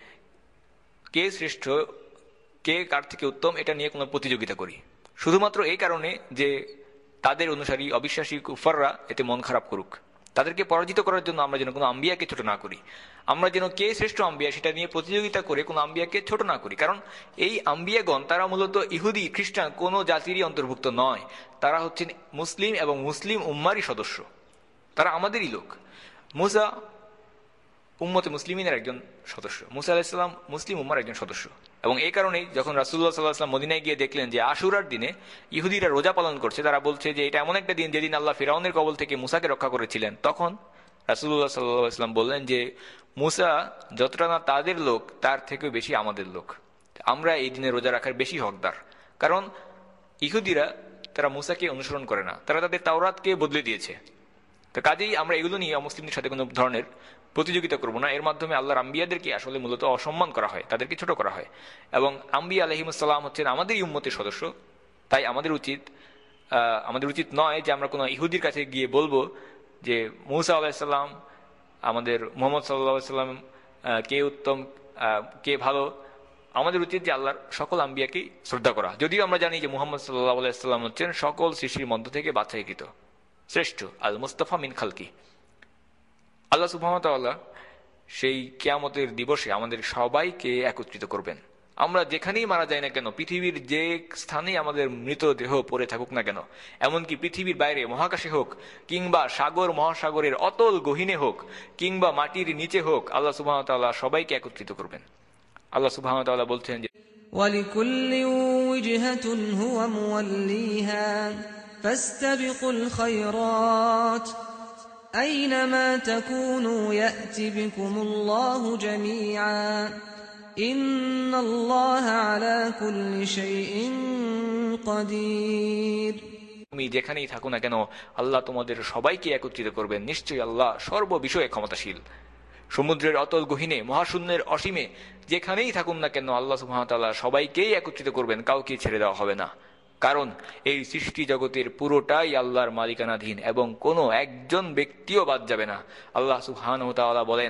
কে শ্রেষ্ঠ, কে কার থেকে উত্তম, এটা নিয়ে কোনো প্রতিযোগিতা করি, শুধুমাত্র এই কারণে যে তাদের অনুসারী অবিশ্বাসী কুফাররা এতে মন খারাপ করুক। তাদেরকে পরাজিত করার জন্য আমরা যেন কোনো আম্বিয়াকে ছোট না করি, আমরা যেন কে শ্রেষ্ঠ আম্বিয়া সেটা নিয়ে প্রতিযোগিতা করে কোনো আম্বিয়াকে ছোট না করি। কারণ এই আম্বিয়াগণ তারা মূলত ইহুদি খ্রিস্টান কোনো জাতিরই অন্তর্ভুক্ত নয়, তারা হচ্ছেন মুসলিম এবং মুসলিম উম্মারই সদস্য, তারা আমাদেরই লোক। মূসা উম্মতে মুসলিমিনের একজন সদস্য, মূসা আলাইহিস সালাম মুসলিম উম্মার একজন সদস্য। এবং এই কারণেই যখন রাসূলুল্লাহ সাল্লাল্লাহু আলাইহি ওয়াসাল্লাম মদিনায় গিয়ে দেখলেন যে আশুরার দিনে ইহুদিরা রোজা পালন করছে, তারা বলছে যে এটা এমন একটা দিন যেদিন আল্লাহ ফিরআউনের কবল থেকে মূসাকে রক্ষা করেছিলেন, তখন রাসূলুল্লাহ সাল্লাল্লাহু আলাইহি ওয়াসাল্লাম বললেন যে মূসা যতটা না তাদের লোক, তার থেকেও বেশি আমাদের লোক, আমরা এই দিনে রোজা রাখার বেশি হকদার। কারণ ইহুদিরা তারা মূসাকে অনুসরণ করে না, তারা তাদের তাওরাতকে বদলে দিয়েছে। তো কাজেই আমরা এগুলো নিয়ে অমুসলিমদের সাথে কোনো ধরনের প্রতিযোগিতা করব না। এর মাধ্যমে আল্লাহর আম্বিয়াদেরকে আসলে মূলত অসম্মান করা হয়, তাদেরকে ছোট করা হয়। এবং আম্বিয়া আলাইহিমুস সালাম হচ্ছেন আমাদেরই উম্মতের সদস্য, তাই আমাদের উচিত নয় যে আমরা কোনো ইহুদির কাছে গিয়ে বলবো যে মূসা আলাইহিস সালাম, আমাদের মুহাম্মদ সাল্লাল্লাহু আলাইহি সাল্লাম কে উত্তম, কে ভালো। আমাদের উচিত যে আল্লাহর সকল আম্বিয়াকেই শ্রদ্ধা করা, যদিও আমরা জানি যে মুহাম্মদ সাল্লাল্লাহু আলাইহি সাল্লাম হচ্ছেন সকল সৃষ্টির মধ্য থেকে বাছাইকৃত শ্রেষ্ঠ, আল মুস্তাফা মিন খালকি। আল্লাহ সুবহানাহু ওয়া তাআলা সেই কিয়ামতের দিবসে আমাদের সবাইকে একত্রিত করবেন। আমরা যেখানেই মারা যাই না কেন, পৃথিবীর যে স্থানেই আমাদের মৃতদেহ পড়ে থাকুক না কেন, এমনকি পৃথিবীর বাইরে মহাকাশে হোক, কিংবা সাগর মহাসাগরের অতল গহীনে হোক, কিংবা মাটির নিচে হোক, আল্লাহ সুবহানাহু ওয়া তাআলা সবাইকে একত্রিত করবেন। আল্লাহ সুবহানাহু ওয়া তাআলা বলছেন যে وَلِكُلٍّ وِجْهَةٌ هُوَ مُوَلِّيهَا فَاسْتَبِقُوا الْخَيْرَاتِ أَيْنَمَا تَكُونُوا يَأْتِ بِكُمُ اللَّهُ جَمِيعًا إِنَّ اللَّهَ عَلَى كُلِّ شَيْءٍ قَدِيرٌ। তুমি যেখানেই থাকো না কেন আল্লাহ তোমাদের সবাইকে একত্রিত করবেন, নিশ্চয়ই আল্লাহ সর্ববিষয়ে ক্ষমতাশীল। সমুদ্রের অতল গহীনে, মহাশূন্যের অসীমে যেখানেই থাকুন না কেন আল্লাহ সুবহানাহু ওয়া তাআলা সবাইকেই একত্রিত করবেন, কাউকে ছেড়ে দেওয়া হবে না। কারণ এই সৃষ্টি জগতের পুরোটাই আল্লাহর মালিকানাধীন এবং কোনো একজন ব্যক্তিও বাদ যাবে না। আল্লাহ সুবহানাহু ওয়া তাআলা বলেন,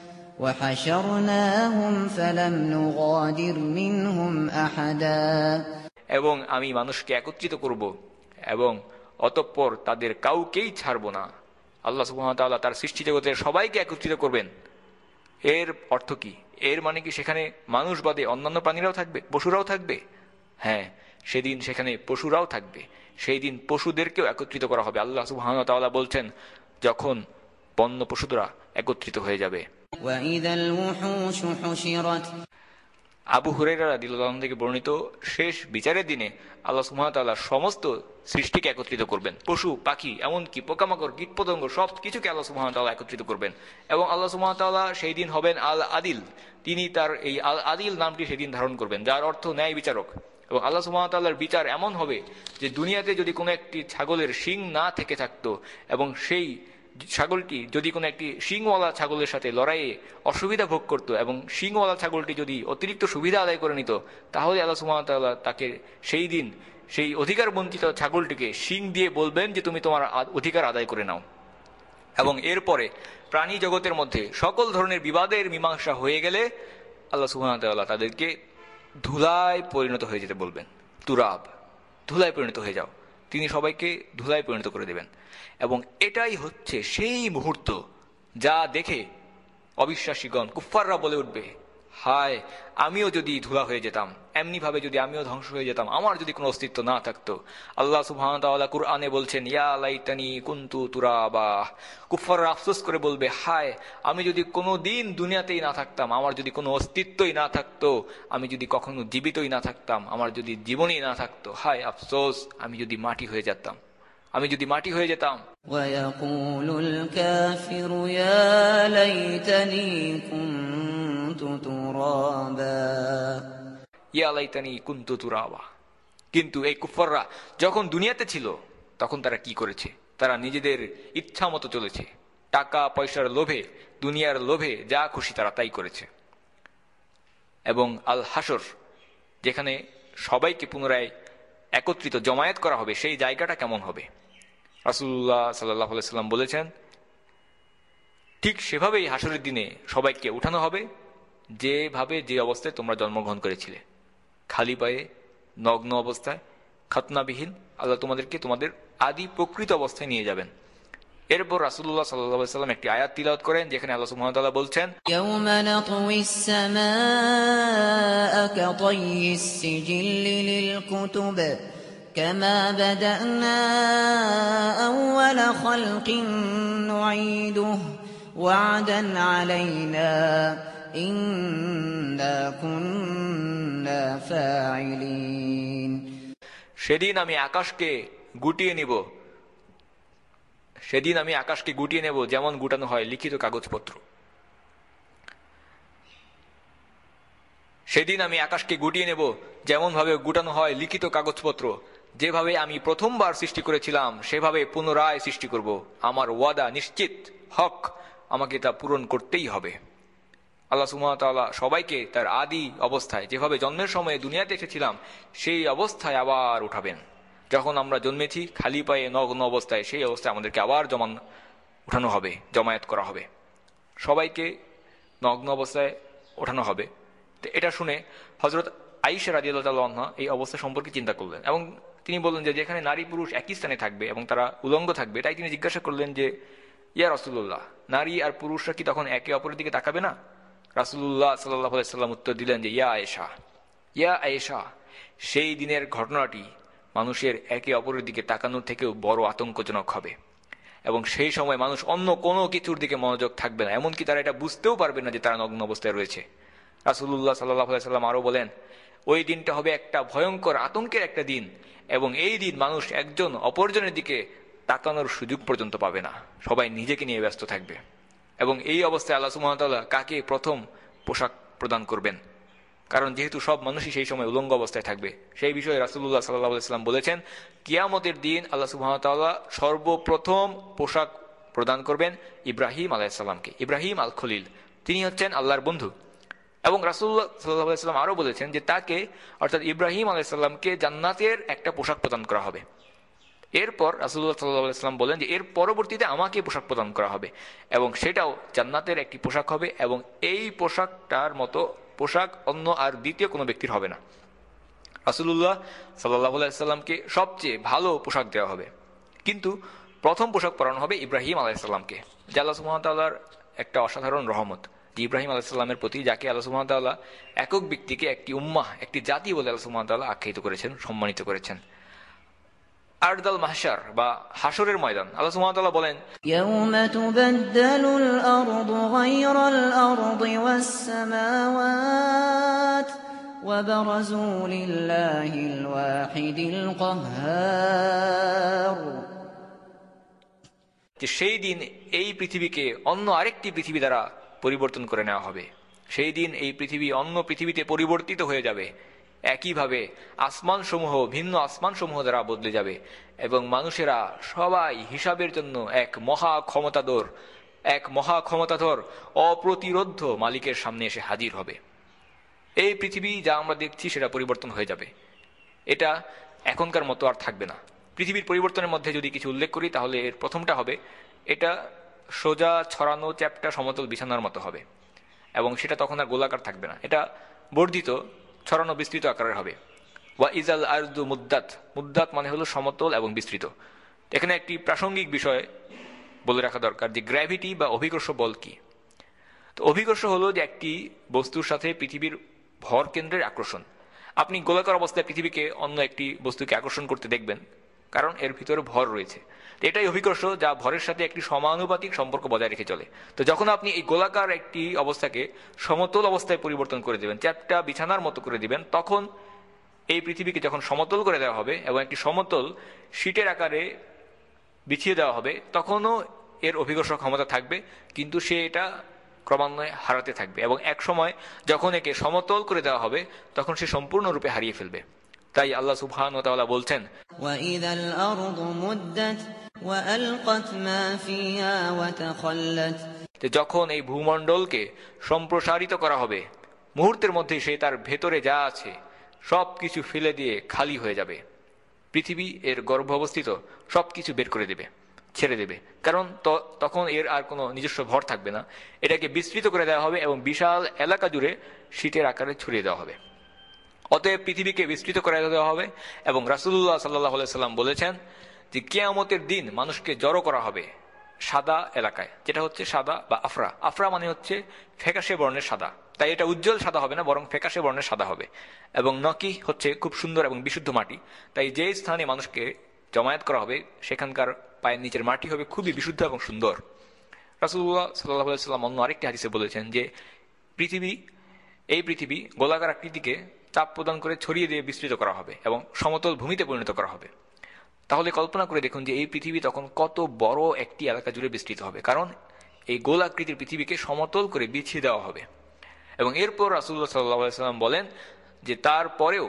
وحشرناهم فلم نغادر منهم أحدا, এবং আমি মানুষকে একত্রিত করব এবং অতঃপর তাদের কাউকেই ছাড়ব না। আল্লাহ সুবহানাহু ওয়া তাআলা তার সৃষ্টি জগতের সবাইকে একত্রিত করবেন। এর অর্থ কি? এর মানে কি সেখানে মানুষ বাদে অন্যান্য প্রাণীরাও থাকবে, পশুরাও থাকবে? হ্যাঁ, সেদিন সেখানে পশুরাও থাকবে, সেই দিন পশুদেরকেও একত্রিত করা হবে। আল্লাহ সুবহানাহু ওয়া তাআলা বলছেন, যখন বন্য পশুরা একত্রিত হয়ে যাবে। وإذا الوحوش حشرت, আবু হুরায়রা রাদিয়াল্লাহু আনহু থেকে বর্ণিত, শেষ বিচারের দিনে আল্লাহ সুবহানাহু ওয়া তাআলা সমস্ত সৃষ্টিকে একত্রিত করবেন, পশু পাখি এমনকি পোকামাকড় কীটপতঙ্গ সব কিছুকে আল্লাহ সুবহানাহু ওয়া তাআলা একত্রিত করবেন। এবং আল্লাহ সুবহানাহু ওয়া তাআলা সেই দিন হবেন আল আদিল, তিনি তার এই আল আদিল নামটি সেদিন ধারণ করবেন, যার অর্থ ন্যায় বিচারক। এবং আল্লাহ সুবহানাহু ওয়া তাআলার বিচার এমন হবে যে দুনিয়াতে যদি কোনো একটি ছাগলের শিং না থেকে থাকতো এবং সেই ছাগলটি যদি কোনো একটি শিংওয়ালা ছাগলের সাথে লড়াইয়ে অসুবিধা ভোগ করত এবং শিংওয়ালা ছাগলটি যদি অতিরিক্ত সুবিধা আদায় করে নিত, তাহলে আল্লাহ সুবহানাহু ওয়া তাআলা তাকে সেই দিন সেই অধিকার বঞ্চিত ছাগলটিকে শিং দিয়ে বলবেন যে তুমি তোমার অধিকার আদায় করে নাও। এবং এরপরে প্রাণী জগতের মধ্যে সকল ধরনের বিবাদের মীমাংসা হয়ে গেলে আল্লাহ সুবহানাহু ওয়া তাআলা তাদেরকে ধুলায় পরিণত হয়ে যেতে বলবেন। তুরাব, ধুলায় পরিণত হয়ে যাও। তিনি সবাইকে ধুলায় পরিণত করে দেবেন। এবং এটাই হচ্ছে সেই মুহূর্ত যা দেখে অবিশ্বাসীগণ, কুফফাররা বলে উঠবে, হায় আমিও যদি ধুলা হয়ে যেতাম, এমনি ভাবে যদি আমিও ধ্বংস হয়ে যেতাম, আমার যদি কোনো অস্তিত্ব না থাকতো। আল্লাহ সুবহানাহু ওয়া তাআলা কুরআনে বলছেন, ইয়া লাইতানি কুনতু তুরাবা। কুফফাররা আফসোস করে বলবে, হায় আমি যদি কোনো দিন দুনিয়াতেই না থাকতাম, আমার যদি কোনো অস্তিত্বই না থাকতো, আমি যদি কখনো জীবিতই না থাকতাম, আমার যদি জীবনই না থাকতো, হায় আফসোস আমি যদি মাটি হয়ে যেতাম, আমি যদি মাটি হয়ে যেতাম। ويقول الكافر يا ليتني كنت ترابا ইয়া লাইতানি কুনতু তুরাবা। কিন্তু এই কুফাররা যখন দুনিয়াতে ছিল তখন তারা কি করেছে? তারা নিজেদের ইচ্ছা মতো চলেছে, টাকা পয়সার লোভে, দুনিয়ার লোভে যা খুশি তারা তাই করেছে। এবং আল হাসর, যেখানে সবাইকে পুনরায় একত্রিত জমায়েত করা হবে, সেই জায়গাটা কেমন হবে? রাসূলুল্লাহ সাল্লাল্লাহু আলাইহি ওয়াসাল্লাম বলেছেন, ঠিক সেভাবেই হাসরের দিনে সবাইকে উঠানো হবে যেভাবে যে অবস্থায় তোমরা জন্মগ্রহণ করেছিলে, খালি পায়ে, নগ্ন অবস্থায়, খাতনাবিহীন। আল্লাহ তোমাদেরকে তোমাদের আদি প্রকৃত অবস্থায় নিয়ে যাবেন। এরপর রাসূলুল্লাহ সাল্লাল্লাহু আলাইহি ওয়াসাল্লাম একটি আয়াত তিলাওয়াত করেন, যেখানে আল্লাহ সুবহানাহু ওয়া তাআলা বলছেন, ইয়াওমা নাতউইস সামাআ কাতাইয়িস সিজিল্লি লিল কুতুব কামা বাদানা আউওয়ালা খালকিন নুঈদুহু ওয়া'দান আলাইনা ইন্না কুন্না ফাইলিন। সেদিন আমি আকাশকে গুটিয়ে নিব, সেদিন আমি আকাশকে গুটিয়ে নেব যেমন গুটানো হয় লিখিত কাগজপত্র। সেদিন আমি আকাশকে গুটিয়ে নেব যেমন ভাবে গুটানো হয় লিখিত কাগজপত্র। যেভাবে আমি প্রথমবার সৃষ্টি করেছিলাম সেভাবে পুনরায় সৃষ্টি করব। আমার ওয়াদা নিশ্চিত, হক, আমাকে তা পূরণ করতেই হবে। আল্লাহ সুবহানাহু ওয়া তাআলা সবাইকে তার আদি অবস্থায়, যেভাবে জন্মের সময় দুনিয়াতে এসেছিলাম সেই অবস্থায় আবার উঠাবেন। যখন আমরা জন্মেছি খালি পায়ে নগ্ন অবস্থায়, সেই অবস্থায় আমাদেরকে আবার উঠানো হবে, জমায়েত করা হবে, সবাইকে নগ্ন অবস্থায় ওঠানো হবে। তো এটা শুনে হযরত আয়েশা রাদিয়াল্লাহু তাআলা আনহা এই অবস্থা সম্পর্কে চিন্তা করলেন এবং তিনি বললেন যে যেখানে নারী পুরুষ একই স্থানে থাকবে এবং তারা উলঙ্গ থাকবে, তাই তিনি জিজ্ঞাসা করলেন যে, ইয়া রাসূলুল্লাহ, নারী আর পুরুষরা কি তখন একে অপরের দিকে তাকাবে না? রাসূলুল্লাহ সাল্লাল্লাহু আলাইহি ওয়াসাল্লাম উত্তর দিলেন যে, ইয়া আয়েশা, সেই দিনের ঘটনাটি মানুষের একে অপরের দিকে তাকানোর থেকেও বড় আতঙ্কজনক হবে এবং সেই সময় মানুষ অন্য কোনো কিছুর দিকে মনোযোগ থাকবে না, এমনকি তারা এটা বুঝতেও পারবে না যে তারা নগ্ন অবস্থায় রয়েছে। রাসূলুল্লাহ সাল্লাল্লাহু আলাইহি ওয়াসাল্লাম আরো বলেন, ওই দিনটা হবে একটা ভয়ঙ্কর আতঙ্কের একটা দিন এবং এই দিন মানুষ একজন অপরজনের দিকে তাকানোর সুযোগ পর্যন্ত পাবে না, সবাই নিজেকে নিয়ে ব্যস্ত থাকবে। এবং এই অবস্থায় আল্লাহ সুবহানাহু ওয়া তাআলা কাকে প্রথম পোশাক প্রদান করবেন? কারণ যেহেতু সব মানুষই সেই সময় উলঙ্গ অবস্থায় থাকবে, সেই বিষয়ে রাসূলুল্লাহ সাল্লাল্লাহু আলাইহি ওয়াসাল্লাম বলেছেন, কিয়ামতের দিন আল্লাহ সুবহানাহু ওয়া তাআলা সর্বপ্রথম পোশাক প্রদান করবেন ইব্রাহিম আলাইহিস সালামকে। ইব্রাহিম আল খলিল, তিনি হচ্ছেন আল্লাহর বন্ধু। এবং রাসূলুল্লাহ সাল্লাল্লাহু আলাইহি ওয়াসাল্লাম আরো বলেছেন যে তাকে, অর্থাৎ ইব্রাহিম আলাইহিস সালামকে জান্নাতের একটা পোশাক প্রদান করা হবে। এরপর রাসূলুল্লাহ সাল্লাল্লাহু আলাইহি ওয়াসাল্লাম বলেন যে এর পরবর্তীতে আমাকে পোশাক প্রদান করা হবে এবং সেটাও জান্নাতের একটি পোশাক হবে এবং এই পোশাকটার মতো পোশাক অন্য আর দ্বিতীয় কোনো ব্যক্তির হবে না। রাসূলুল্লাহ সাল্লাল্লাহু আলাইহি ওয়াসাল্লামকে সবচেয়ে ভালো পোশাক দেওয়া হবে, কিন্তু প্রথম পোশাক পরানো হবে ইব্রাহিম আলাইহিস সালামকে, যা আল্লাহ সুবহানাহু ওয়া তাআলার একটা অসাধারণ রহমত। ইব্রাহিম আলাইহিস সালামের প্রতি, যাকে আল্লাহ সুবহানাহু ওয়া তাআলা একক ব্যক্তিকে একটি উম্মাহ, একটি জাতি বলে আল্লাহ সুবহানাহু ওয়া তাআলা আখ্যায়িত করেছেন, সম্মানিত করেছেন। আরদাল মাহশার বা হাসরের ময়দান, আল্লাহ সুবহানাহু ওয়া তাআলা বলেন, ইয়াওমা তুবাদদালুল আরদু গায়রাল আরদি ওয়াস সামাওয়াত ওয়া বারাজু লিল্লাহিল ওয়াহিদিল কাহ্হার। যে সেই দিন এই পৃথিবীকে অন্য আরেকটি পৃথিবী দ্বারা পরিবর্তন করে নেওয়া হবে। সেই দিন এই পৃথিবী অন্য পৃথিবীতে পরিবর্তিত হয়ে যাবে একইভাবে আসমানসমূহ ভিন্ন আসমানসমূহ দ্বারা বদলে যাবে এবং মানুষেরা সবাই হিসাবের জন্য এক মহা ক্ষমতাধর অপ্রতিরোধ্য মালিকের সামনে এসে হাজির হবে। এই পৃথিবী যা আমরা দেখছি সেটা পরিবর্তন হয়ে যাবে। এটা এখনকার মতো আর থাকবে না। পৃথিবীর পরিবর্তনের মধ্যে যদি কিছু উল্লেখ করি তাহলে এর প্রথমটা হবে, এটা সোজা ছড়ানো চ্যাপ্টা সমতল বিছানার মতো হবে এবং সেটা তখন আর গোলাকার থাকবে না, এটা বর্ধিত ছড়ানো বিস্তৃত আকারের হবে। ওয়া ইজাল আরদু মুদ্দাত মানে হলো সমতল এবং বিস্তৃত। এখানে একটি প্রাসঙ্গিক বিষয় বলে রাখা দরকার যে গ্র্যাভিটি বা অভিকর্ষ বল কি। তো অভিকর্ষ হলো যে একটি বস্তুর সাথে পৃথিবীর ভর কেন্দ্রের আকর্ষণ। আপনি গোলাকার অবস্থায় পৃথিবীকে অন্য একটি বস্তুকে আকর্ষণ করতে দেখবেন, কারণ এর ভিতরে ভর রয়েছে। এটাই অভিকর্ষ, যা ভরের সাথে একটি সমানুপাতিক সম্পর্ক বজায় রেখে চলে। তো যখন আপনি এই গোলাকার একটি অবস্থাকে সমতল অবস্থায় পরিবর্তন করে দেবেন, চ্যাপ্টা বিছানার মতো করে দিবেন, তখন এই পৃথিবীকে যখন সমতল করে দেওয়া হবে এবং একটি সমতল শীটের আকারে বিছিয়ে দেওয়া হবে, তখনও এর অভিকর্ষ ক্ষমতা থাকবে, কিন্তু সে এটা ক্রমান্বয়ে হারাতে থাকবে এবং এক সময় যখন একে সমতল করে দেওয়া হবে তখন সে সম্পূর্ণরূপে হারিয়ে ফেলবে। তাই আল্লাহ সুবহানাহু ওয়া তাআলা বলছেন, وَإِذَا الْأَرْضُ مُدَّتْ وَأَلْقَتْ مَا فِيهَا وَتَخَلَّتْ যে যখন এই ভূমণ্ডলকে সম্প্রসারিত করা হবে, মুহূর্তের মধ্যে সে তার ভেতরে যা আছে সবকিছু ফেলে দিয়ে খালি হয়ে যাবে। পৃথিবী এর গর্ভে অবস্থিত সবকিছু বের করে দেবে, ছেড়ে দেবে, কারণ তখন এর আর কোনো নিজস্ব ভর থাকবে না। এটাকে বিস্তৃত করে দেওয়া হবে এবং বিশাল এলাকা জুড়ে শীতের আকারে ছড়িয়ে দেওয়া হবে। অতএব পৃথিবীকে বিস্তৃত করে দেওয়া হবে এবং রাসূলুল্লাহ সাল্লাল্লাহু আলাইহি সাল্লাম বলেছেন যে কিয়ামতের দিন মানুষকে জড়ো করা হবে সাদা এলাকায়, যেটা হচ্ছে সাদা বা আফরা মানে হচ্ছে ফ্যাকাশে বর্ণের সাদা। তাই এটা উজ্জ্বল সাদা হবে না, বরং ফ্যাকাশে বর্ণের সাদা হবে। এবং নকি হচ্ছে খুব সুন্দর এবং বিশুদ্ধ মাটি। তাই যে স্থানে মানুষকে জমায়েত করা হবে সেখানকার পায়ের নিচের মাটি হবে খুবই বিশুদ্ধ এবং সুন্দর। রাসূলুল্লাহ সাল্লাল্লাহু আলাইহি সাল্লাম অন্য আরেকটি হাদিসে বলেছেন যে এই পৃথিবী গোলাকার আকৃতিকে চাপ প্রদান করে ছড়িয়ে দিয়ে বিস্তৃত করা হবে এবং সমতল ভূমিতে পরিণত করা হবে। তাহলে কল্পনা করে দেখুন যে এই পৃথিবী তখন কত বড় একটি এলাকা জুড়ে বিস্তৃত হবে, কারণ এই গোল আকৃতির পৃথিবীকে সমতল করে বিছিয়ে দেওয়া হবে। এবং এরপর রাসূলুল্লাহ সাল্লাল্লাহু আলাইহি সাল্লাম বলেন যে তারপরেও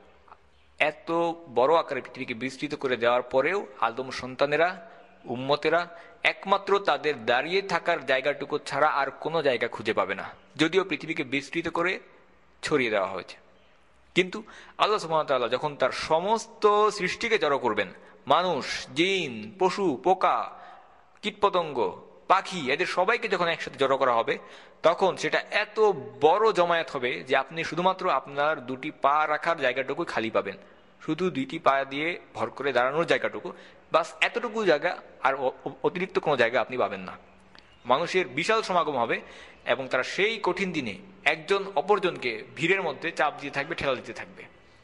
এত বড় আকারে পৃথিবীকে বিস্তৃত করে দেওয়ার পরেও আদম সন্তানেরা, উম্মতেরা একমাত্র তাদের দাঁড়িয়ে থাকার জায়গাটুকু ছাড়া আর কোনো জায়গা খুঁজে পাবে না, যদিও পৃথিবীকে বিস্তৃত করে ছড়িয়ে দেওয়া হয়েছে। কিন্তু আল্লাহ সুবহানাহু ওয়া তাআলা যখন তার সমস্ত সৃষ্টিকে জড়ো করবেন, মানুষ, জিন, পশু, পোকা, কীটপতঙ্গ, পাখি, এদের সবাইকে যখন একসাথে জড়ো করা হবে, তখন সেটা এত বড় জমায়েত হবে যে আপনি শুধুমাত্র আপনার দুটি পা রাখার জায়গাটুকু খালি পাবেন, শুধু দুইটি পা দিয়ে ভর করে দাঁড়ানোর জায়গাটুকু, বাস এতটুকু জায়গা, আর অতিরিক্ত কোনো জায়গা আপনি পাবেন না। মানুষের বিশাল সমাগম হবে এবং তারা সেই কঠিন দিনে একজন অপরজনকে ভিড়ের মধ্যে চাপ দিয়ে থাকবে, ঠেলা দিতে থাকবে।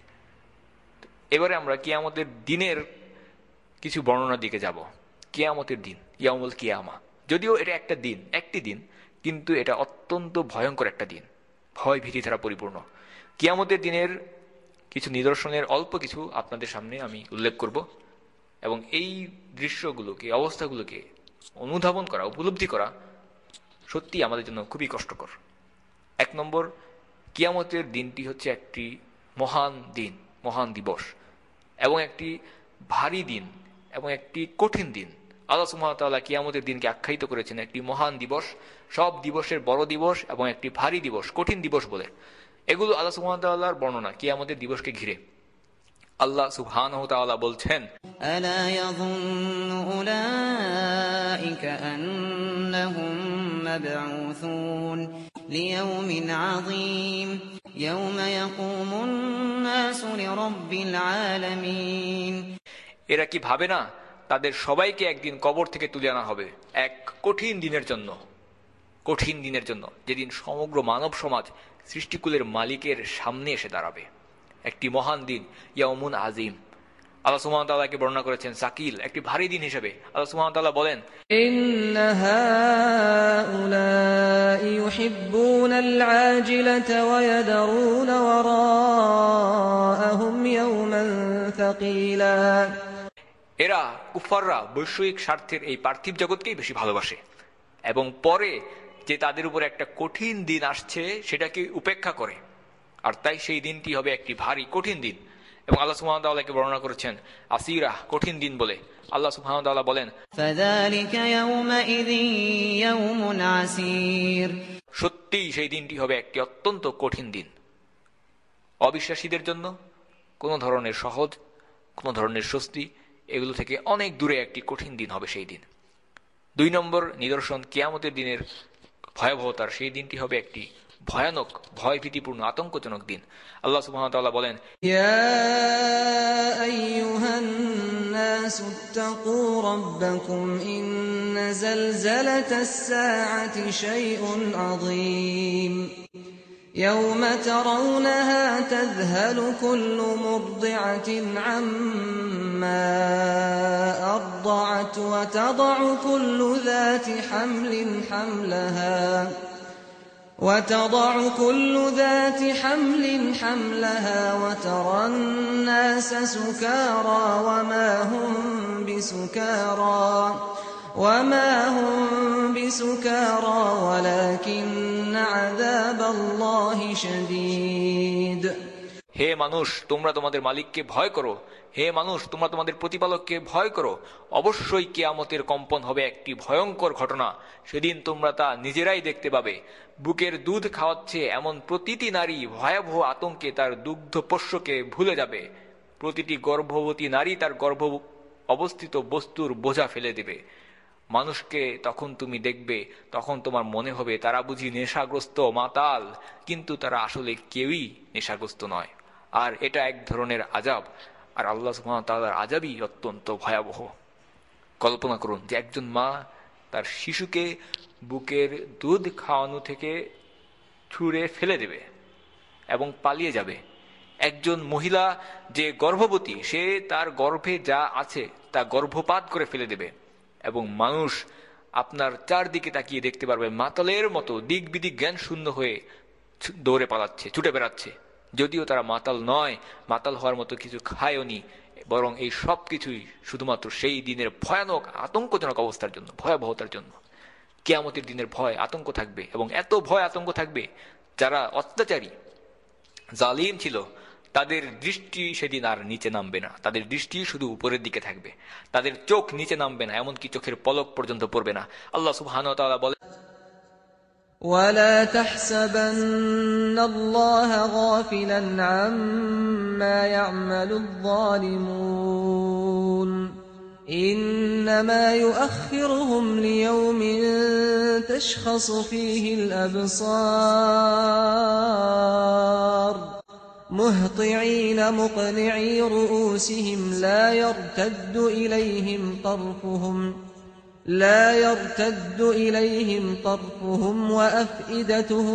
এবারে আমরা কিয়ামতের দিনের কিছু বর্ণনার দিকে যাব। কিয়ামতের দিন, ইয়াউমুল কিয়ামা, যদিও এটা একটি দিন, কিন্তু এটা অত্যন্ত ভয়ঙ্কর একটা দিন, ভয় ভীতি দ্বারা পরিপূর্ণ। কিয়ামতের দিনের কিছু নিদর্শনের অল্প কিছু আপনাদের সামনে আমি উল্লেখ করব এবং এই দৃশ্যগুলোকে, অবস্থাগুলোকে অনুধাবন করা, উপলব্ধি করা সত্যি আমাদের জন্য খুবই কষ্টকর। 1 নম্বর, কিয়ামতের দিনটি হচ্ছে একটি মহান দিন, মহান দিবস এবং একটি ভারী দিন এবং একটি কঠিন দিন। আল্লাহ সুবহানাহু ওয়া তাআলা কিয়ামতের দিনকে আখ্যায়িত করেছেন একটি মহান দিবস, সব দিবসের বড় দিবস এবং একটি ভারী দিবস, কঠিন দিবস বলে। এগুলো আল্লাহ সুবহানাহু ওয়া তাআলার বর্ণনা কিয়ামতের দিবসকে ঘিরে। আল্লাহ সুবহানাহু ওয়া তাআলা বলছেন, ألا يظن أولئك أنهم مبعوثون ليوم عظيم يوم يقوم الناس لرب العالمين এরা কি ভাবে না তাদের সবাইকে একদিন কবর থেকে তুলে আনা হবে এক কঠিন দিনের জন্য, যেদিন সমগ্র মানব সমাজ সৃষ্টিকুলের মালিকের সামনে এসে দাঁড়াবে। একটি মহান দিন, ইয়াউমুন আজিম। আল্লাহ সুবহানাহু ওয়া তাআলাকে বর্ণনা করেছেন সাকিল, একটি ভারী দিন হিসেবে। আল্লাহ সুবহানাহু ওয়া তাআলা বলেন, ইন্না হাউলাই ইউহিব্বুনাল আজিলাতা ওয়া ইয়াদরুনা ওয়ারাআহুম ইয়াওমান সাকিলা। এরা কুফাররা বৈষয়িক স্বার্থের এই পার্থিব জগৎকেই বেশি ভালোবাসে এবং পরে যে তাদের উপর একটা কঠিন দিন আসছে সেটাকে উপেক্ষা করে। আর তাই সেই দিনটি হবে একটি ভারী কঠিন দিন। এবং আল্লাহ সুবহানাহু ওয়া তাআলাকে বর্ণনা করেছেন আসিরা, কঠিন দিন বলে। আল্লাহ সুবহানাহু ওয়া তাআলা বলেন, فذلك يومئذ يوم عسير সত্যিই সেই দিনটি হবে একটি অত্যন্ত কঠিন দিন। অবিশ্বাসীদের জন্য কোনো ধরনের সহজ, কোনো ধরনের স্বস্তি, এগুলো থেকে অনেক দূরে একটি কঠিন দিন হবে সেই দিন। 2 নম্বর নিদর্শন কিয়ামতের দিনের ভয়াবহতার, সেই দিনটি হবে একটি ভয়ানক, ভয়ভীতিপূর্ণ, আতঙ্কজনক দিন। আল্লাহ সুবহানাহু ওয়া তাআলা বলেন, يا أيها الناس اتقوا ربكم إن زلزلة الساعة شيء عظيم يوم ترونها تذهل كل مرضعة عما أرضعت وتضع كل ذات حمل حملها وترى الناس سكارى وما هم بسكارى ولكن عذاب الله شديد হে মানুষ, তোমরা তোমাদের মালিককে ভয় করো। হে মানুষ, তোমরা তোমাদের প্রতিপালককে ভয় করো। অবশ্যই কিয়ামতের কম্পন হবে একটি ভয়ঙ্কর ঘটনা। সেদিন তোমরা তা নিজেরাই দেখতে পাবে। বুকের দুধ খাওয়াচ্ছে এমন প্রতিটি নারী ভয়াবহ আতঙ্কে তার দুগ্ধ পোষ্যকে ভুলে যাবে। প্রতিটি গর্ভবতী নারী তার গর্ভ অবস্থিত বস্তুর বোঝা ফেলে দেবে। মানুষকে তখন তুমি দেখবে, তখন তোমার মনে হবে তারা বুঝি নেশাগ্রস্ত, মাতাল, কিন্তু তারা আসলে কেউই নেশাগ্রস্ত নয়। আর এটা এক ধরনের আযাব, আর আল্লাহ সুবহানাহু ওয়া তাআলার আযাবই অত্যন্ত ভয়াবহ। কল্পনা করুন যে একজন মা তার শিশুকে বুকের দুধ খাওয়ানো থেকে ছুঁড়ে ফেলে দেবে এবং পালিয়ে যাবে। একজন মহিলা যে গর্ভবতী, সে তার গর্ভে যা আছে তা গর্ভপাত করে ফেলে দেবে। এবং মানুষ আপনার চারদিকে তাকিয়ে দেখতে পারবে মাতালের মতো দিক বিদিক জ্ঞান শূন্য হয়ে দৌড়ে পালাচ্ছে, ছুটে বেড়াচ্ছে, যদিও তারা মাতাল নয়, মাতাল হওয়ার মতো কিছু খায়নি, বরং এই সব কিছুই শুধুমাত্র সেই দিনের ভয়ানক আতঙ্কজনক অবস্থার জন্য, ভয়াবহতার জন্য। কিয়ামতের দিনের ভয় আতঙ্ক থাকবে, এবং এত ভয় আতঙ্ক থাকবে, যারা অত্যাচারী জালিম ছিল তাদের দৃষ্টি সেদিন আর নিচে নামবে না, তাদের দৃষ্টি শুধু উপরের দিকে থাকবে, তাদের চোখ নিচে নামবে না, এমনকি চোখের পলক পর্যন্ত পড়বে না। আল্লাহ সুবহানাহু ওয়া তাআলা বলেন, ولا تحسبن الله غافلا عما يعمل الظالمون إنما يؤخرهم ليوم تشخص فيه الأبصار مهطعين مقنعي رؤوسهم لا يرتد إليهم طرفهم وأفئدتهم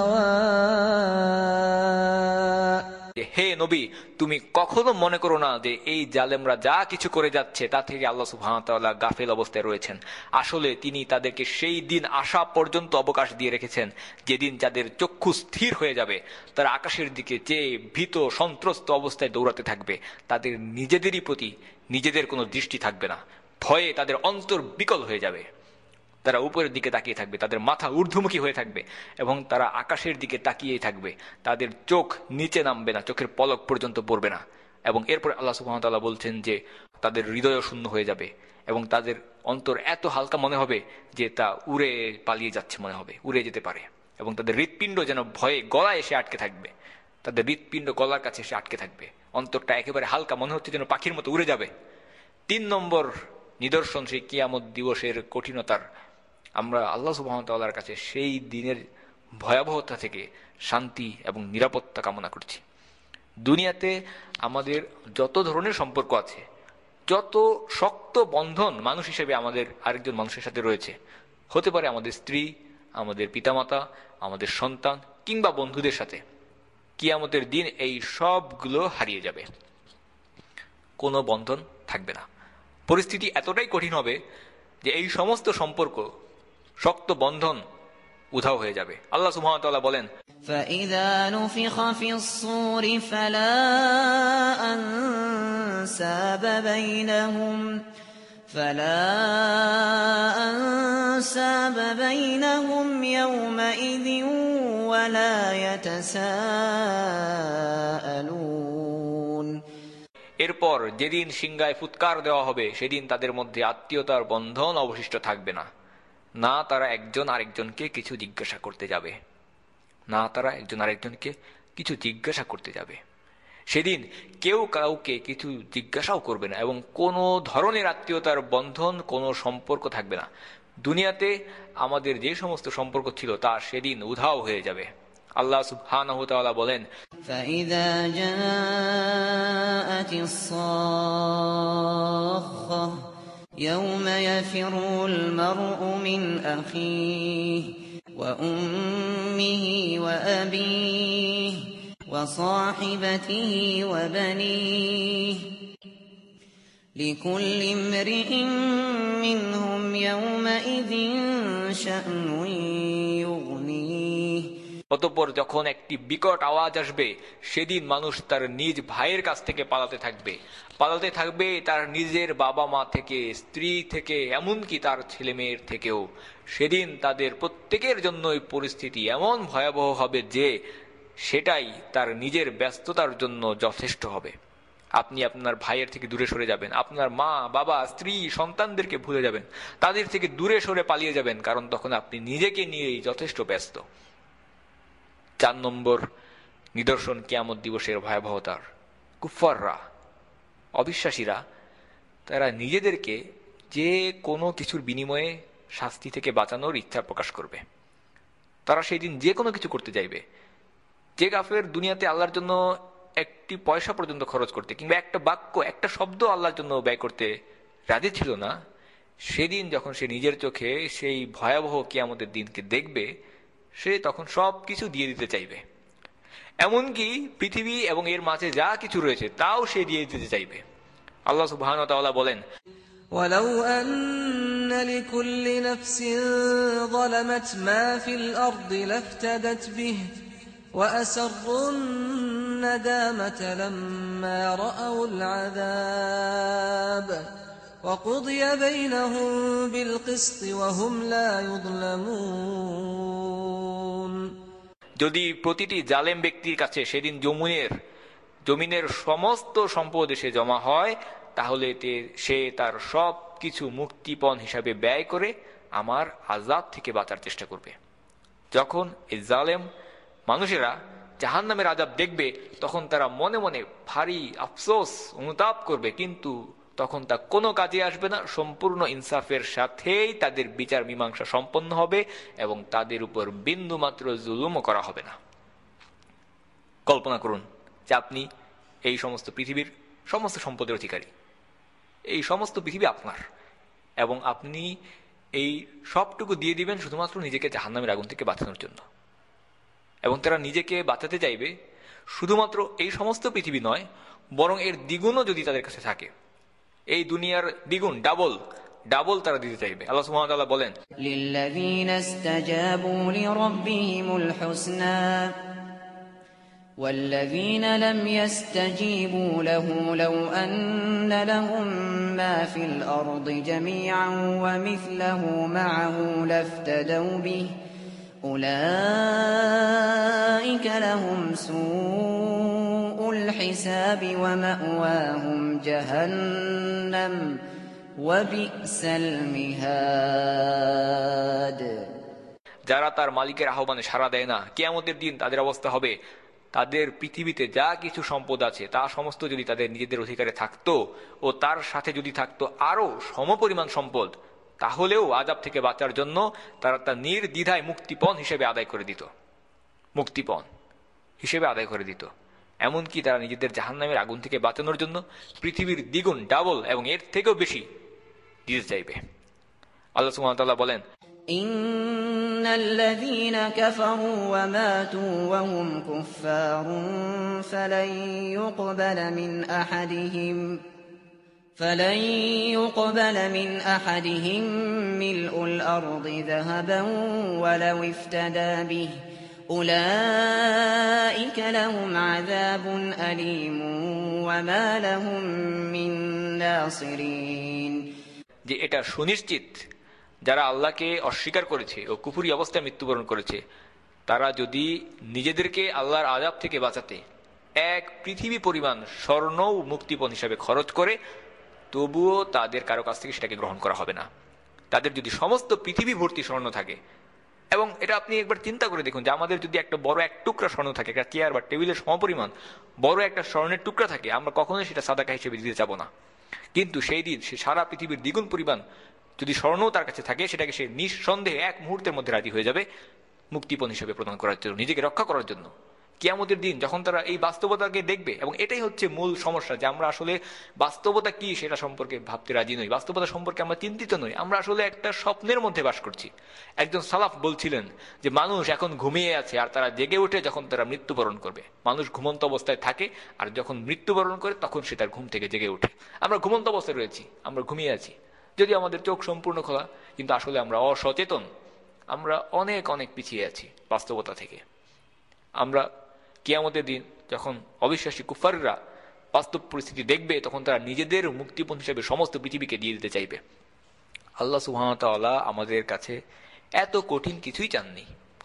هواء হে নবী, তুমি কখনো মনে করো না যে এই জালেমরা যা কিছু করে যাচ্ছে তা থেকে আল্লাহ সুবহানাহু ওয়া তাআলা গাফেল অবস্থায় রয়েছেন। আসলে তিনি তাদেরকে সেই দিন আসা পর্যন্ত অবকাশ দিয়ে রেখেছেন, যেদিন যাদের চক্ষু স্থির হয়ে যাবে, তারা আকাশের দিকে চেয়ে ভীত সন্ত্রস্ত অবস্থায় দৌড়াতে থাকবে। তাদের নিজেদেরই প্রতি নিজেদের কোনো দৃষ্টি থাকবে না, ভয়ে তাদের অন্তর বিকল হয়ে যাবে। তারা উপরের দিকে তাকিয়ে থাকবে, তাদের মাথা ঊর্ধ্বমুখী হয়ে থাকবে, এবং তারা আকাশের দিকে তাকিয়েই থাকবে। তাদের চোখ নিচে নামবে না, চোখের পলক পর্যন্ত পড়বে না। এবং এরপর আল্লাহ সুবহানাহু ওয়া তাআলা বলছেন যে তাদের হৃদয় শূন্য হয়ে যাবে, এবং তাদের অন্তর এত হালকা মনে হবে যে তা উড়ে পালিয়ে যাচ্ছে মনে হবে, উড়ে যেতে পারে। এবং তাদের হৃৎপিণ্ড যেন ভয়ে গলায় এসে আটকে থাকবে, তাদের হৃৎপিণ্ড গলার কাছে এসে আটকে থাকবে, অন্তরটা একেবারে হালকা মনে হচ্ছে যেন পাখির মতো উড়ে যাবে। 3 নম্বর নিদর্শন সেই কিয়ামত দিবসের কঠিনতার, আমরা আল্লাহ সুবহানাহু ওয়া তাআলার কাছে সেই দিনের ভয়াবহতা থেকে শান্তি এবং নিরাপত্তা কামনা করছি। দুনিয়াতে আমাদের যত ধরনের সম্পর্ক আছে, যত শক্ত বন্ধন মানুষ হিসেবে আমাদের আরেকজন মানুষের সাথে রয়েছে, হতে পারে আমাদের স্ত্রী, আমাদের পিতামাতা, আমাদের সন্তান, কিংবা বন্ধুদের সাথে, কিয়ামতের দিন এই সবগুলো হারিয়ে যাবে, কোনো বন্ধন থাকবে না। পরিস্থিতি এতটাই কঠিন হবে যে এই সমস্ত সম্পর্ক, শক্ত বন্ধন উধাও হয়ে যাবে। আল্লাহ সুবহানাহু ওয়া তাআলা বলেন, فَإِذَا نُفِخَ فِي الصُّورِ فَلَا أَنسَابَ أنساب بينهم يومئذ ولا يتساءلون এরপর যেদিন সিংহায় ফুৎকার দেওয়া হবে সেদিন তাদের মধ্যে আত্মীয়তার বন্ধন অবশিষ্ট থাকবে না। না তারা একজন আরেকজনকে কিছু জিজ্ঞাসা করতে যাবে। সেদিন কেউ কাউকে কিছু জিজ্ঞাসাও করবে না এবং কোনো ধরনের আত্মীয়তার বন্ধন, কোনো সম্পর্ক থাকবে না। দুনিয়াতে আমাদের যে সমস্ত সম্পর্ক ছিল তা সেদিন উধাও হয়ে যাবে। আল্লাহ সুবহানাহু ওয়া তাআলা বলেন, فإذا جاءت الصاخة يوم يفر المرء من أخيه وأمه وأبيه وصاحبته وبنيه لكل امرئ منهم يومئذ شأن يغنيه অতঃপর যখন একটি বিকট আওয়াজ আসবে সেদিন মানুষ তার নিজ ভাইয়ের কাছ থেকে পালাতে থাকবে তার নিজের বাবা মা থেকে, স্ত্রী থেকে, এমনকি তার ছেলে মেয়ের থেকেও। সেদিন তাদের প্রত্যেকের জন্যই পরিস্থিতি এমন ভয়াবহ হবে যে সেটাই তার নিজের ব্যস্ততার জন্য যথেষ্ট হবে। আপনি আপনার ভাইয়ের থেকে দূরে সরে যাবেন, আপনার মা বাবা স্ত্রী সন্তানদেরকে ভুলে যাবেন, তাদের থেকে দূরে সরে পালিয়ে যাবেন, কারণ তখন আপনি নিজেকে নিয়েই যথেষ্ট ব্যস্ত। 4 নম্বর নিদর্শন কিয়ামত দিবসের ভয়াবহতার। কুফাররা, অবিশ্বাসীরা, তারা নিজেদেরকে যে কোনো কিছুর বিনিময়ে শাস্তি থেকে বাঁচানোর ইচ্ছা প্রকাশ করবে। তারা সেই দিন যে কোনো কিছু করতে চাইবে। যে কাফের দুনিয়াতে আল্লাহর জন্য একটি পয়সা পর্যন্ত খরচ করতে কিংবা একটা বাক্য, একটা শব্দ আল্লাহর জন্য ব্যয় করতে রাজি ছিল না, সেদিন যখন সে নিজের চোখে সেই ভয়াবহ কিয়ামতের দিনকে দেখবে, সে তখন সব কিছু দিয়ে দিতে চাইবে। এমনকি পৃথিবী এবং এর মাঝে যা কিছু রয়েছে তাও সে দিয়ে দিতে চাইবে। আল্লাহ সুবহানাহু ওয়া তাআলা বলেন, ولو أن لكل نفس ظلمت ما في الأرض لافتدت به وأسروا الندامة لما رأوا العذاب وقضي بينهم بالقسط وهم لا يظلمون যদি প্রতিটি জালেম ব্যক্তির কাছে সেদিন জমিনের সমস্ত সম্পদ এসে জমা হয়, তাহলে সে তার সব কিছু মুক্তিপণ হিসাবে ব্যয় করে আমার আযাব থেকে বাঁচার চেষ্টা করবে। যখন এই জালেম মানুষেরা জাহান্নামের আযাব দেখবে তখন তারা মনে মনে ভারী আফসোস অনুতাপ করবে, কিন্তু তখন তা কোনো কাজে আসবে না। সম্পূর্ণ ইনসাফের সাথেই তাদের বিচার মীমাংসা সম্পন্ন হবে এবং তাদের উপর বিন্দু মাত্র জুলুমও করা হবে না। কল্পনা করুন যে আপনি এই সমস্ত পৃথিবীর সমস্ত সম্পদের অধিকারী, এই সমস্ত পৃথিবী আপনার, এবং আপনি এই সবটুকু দিয়ে দিবেন শুধুমাত্র নিজেকে জাহান্নামের আগুন থেকে বাঁচানোর জন্য। এবং তারা নিজেকে বাঁচাতে চাইবে শুধুমাত্র এই সমস্ত পৃথিবী নয়, বরং এর দ্বিগুণও যদি তাদের কাছে থাকে, এই দুনিয়ার দ্বিগুণ, ডাবল তারা দিতে চাইবে। আল্লাহ সুবহানাহু ওয়া তাআলা বলেন, লিল্লাযীনা ইসতাজাবু লিরাব্বিহিমুল হুসনা والذين لم يستجيبوا له لو أن لهم ما في الأرض جميعا ومثله معه لافتدوا به أولئك لهم سوء الحساب ومأواهم جهنم وبئس المهاد যারা তার মালিকের আহ্বানে সাড়া দেয় না, কিয়ামতের দিন তাদের অবস্থা হবে তাদের পৃথিবীতে যা কিছু সম্পদ আছে তা সমস্ত যদি তাদের নিজেদের অধিকারে থাকতো ও তার সাথে যদি থাকতো আরো সমপরিমাণ সম্পদ, তাহলেও আযাব থেকে বাঁচার জন্য তারা তা নির্দ্বিধায় মুক্তিপণ হিসেবে আদায় করে দিত। এমনকি তারা নিজেদের জাহান্নামের আগুন থেকে বাঁচানোর জন্য পৃথিবীর দ্বিগুণ, ডাবল এবং এর থেকেও বেশি দিতে চাইবে। আল্লাহ সুবহানাহু ওয়া তাআলা বলেন, ইন্নাল্লাযীনা কাফারু ওয়া মাতু ওয়া হুম কুফফারুন فلن يقبل من أحدهم ملء الأرض ذهبا ولو افتدى به أولئك لهم عذاب أليم وما لهم من ناصرين। যে এটা সুনিশ্চিত যারা আল্লাহকে অস্বীকার করেছে ও কুফরি অবস্থায় মৃত্যুবরণ করেছে, তারা যদি নিজেদেরকে আল্লাহর আযাব থেকে বাঁচাতে এক পৃথিবী পরিমাণ স্বর্ণ মুক্তিপণ হিসাবে খরচ করে, তবুও তাদের কারো কাছ থেকে সেটাকে গ্রহণ করা হবে না। তাদের যদি সমস্ত পৃথিবী ভর্তি স্বর্ণ থাকে, এবং এটা আপনি একবার চিন্তা করে দেখুন যে আমাদের যদি একটা বড় এক টুকরা স্বর্ণ থাকে, একটা চেয়ার বা টেবিলের সমপরিমাণ বড় একটা স্বর্ণের টুকরা থাকে, আমরা কখনোই সেটা সাদাকা হিসেবে দিতে যাবো না। কিন্তু সেই দিন সে সারা পৃথিবীর দ্বিগুণ পরিমাণ যদি স্বর্ণও তার কাছে থাকে, সেটাকে সে নিঃসন্দেহে এক মুহূর্তের মধ্যে রাজি হয়ে যাবে মুক্তিপণ হিসেবে প্রদান করার জন্য, নিজেকে রক্ষা করার জন্য। কিয়ামতের দিন যখন তারা এই বাস্তবতাকে দেখবে, এবং এটাই হচ্ছে মূল সমস্যা, যে আমরা আসলে বাস্তবতা কি সেটা সম্পর্কে ভাবতে রাজি নই, বাস্তবতা সম্পর্কে আমরা চিন্তিত নই, আমরা আসলে একটা স্বপ্নের মধ্যে বাস করছি। একজন সালাফ বলছিলেন যে মানুষ এখন ঘুমিয়ে আছে আর তারা জেগে ওঠে যখন তারা মৃত্যুবরণ করবে। মানুষ ঘুমন্ত অবস্থায় থাকে আর যখন মৃত্যুবরণ করে তখন সে তার ঘুম থেকে জেগে ওঠে। আমরা ঘুমন্ত অবস্থায় রয়েছি, আমরা ঘুমিয়ে আছি, যদি আমাদের চোখ সম্পূর্ণ খোলা, কিন্তু আসলে আমরা অসচেতন, আমরা অনেক অনেক পিছিয়ে আছি বাস্তবতা থেকে। আমরা কিয়ামতের দিন যখন অবিশ্বাসী কুফাররা বাস্তব পরিস্থিতি দেখবে, তখন তারা নিজেদের মুক্তিপণ হিসেবে সমস্ত পৃথিবীকে দিয়ে দিতে চাইবে। আল্লাহ সুবহানাহু ওয়া তাআলা আমাদের কাছে এত কঠিন কিছুই চাননি।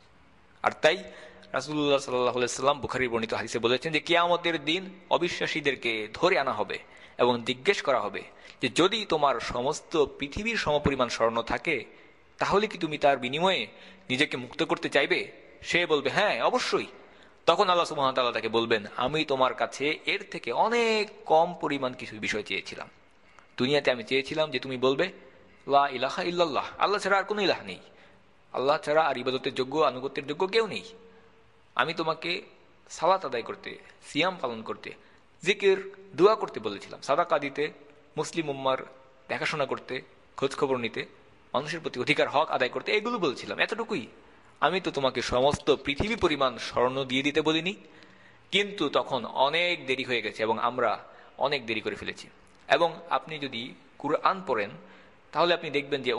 আর তাই রাসূলুল্লাহ সাল্লাল্লাহু আলাইহি ওয়াসাল্লাম বুখারীর বর্ণিত হাদিসে বলেছেন যে কিয়ামতের দিন অবিশ্বাসীদেরকে ধরে আনা হবে এবং জিজ্ঞেস করা হবে যে যদি তোমার সমস্ত পৃথিবীর সমপরিমাণ স্বর্ণ থাকে, তাহলে কি তুমি তার বিনিময়ে নিজেকে মুক্ত করতে চাইবে? সে বলবে হ্যাঁ, অবশ্যই। তখন আল্লাহ সুবহানাহু ওয়া তাআলা তাকে বলবেন, আমি তোমার কাছে এর থেকে অনেক কম পরিমাণ কিছু বিষয় চেয়েছিলাম। দুনিয়াতে আমি চেয়েছিলাম যে তুমি বলবে লা ইলাহা ইল্লাল্লাহ, আল্লাহ ছাড়া আর কোনো ইলাহ নেই, আল্লাহ ছাড়া আর ইবাদতের যোগ্য আনুগত্যের যোগ্য কেউ নেই। আমি তোমাকে সালাত আদায় করতে, সিয়াম পালন করতে, জিকির দোয়া করতে বলেছিলাম, সাদাকা দিতে, মুসলিম উম্মার দেখাশোনা করতে, খোঁজখবর নিতে, মানুষের প্রতি অধিকার হক আদায় করতে, এগুলো বলেছিলাম, এতটুকুই। আমি তো তোমাকে সমস্ত পৃথিবী পরিমাণ স্বর্ণ দিয়ে দিতে বলিনি। কিন্তু তখন অনেক দেরি হয়ে গেছে এবং আমরা অনেক দেরি করে ফেলেছি। এবং আপনি যদি কুরআন পড়েন তাহলে আপনি দেখবেন যে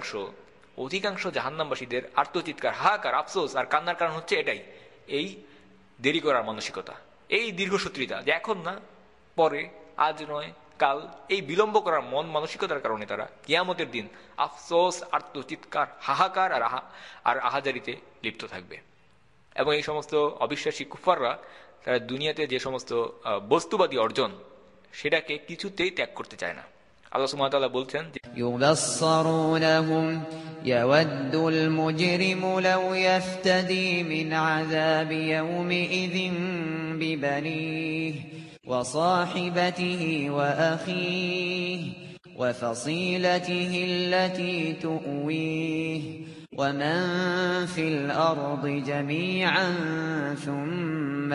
অধিকাংশ জাহান্নামবাসীদের আর্তচিৎকার, হাহাকার, আফসোস আর কান্নার কারণ হচ্ছে এটাই, এই দেরি করার মানসিকতা, এই দীর্ঘসূত্রিতা, যে এখন না, পরে, আজ নয় কাল, এই বিলম্ব করার মন মানসিকতার কারণে তারা কিয়ামতের দিন আফসোস, আর্তচিৎকার, হাহাকার আর আহাজারিতে লিপ্ত থাকবে। এবং এই সমস্ত অবিশ্বাসী কুফাররা তারা দুনিয়াতে যে সমস্ত বস্তুবাদী অর্জন, সেটাকে কিছুতেই ত্যাগ করতে চায় না। আল্লাহ সুবহানাহু ওয়া তাআলা বলছেন যে يبصرونهم يود المجرم لو يفتدي من عذاب يومئذ ببنيه وصاحبته وأخيه وفصيلته التي تؤويه ومن في الأرض جميعا ثم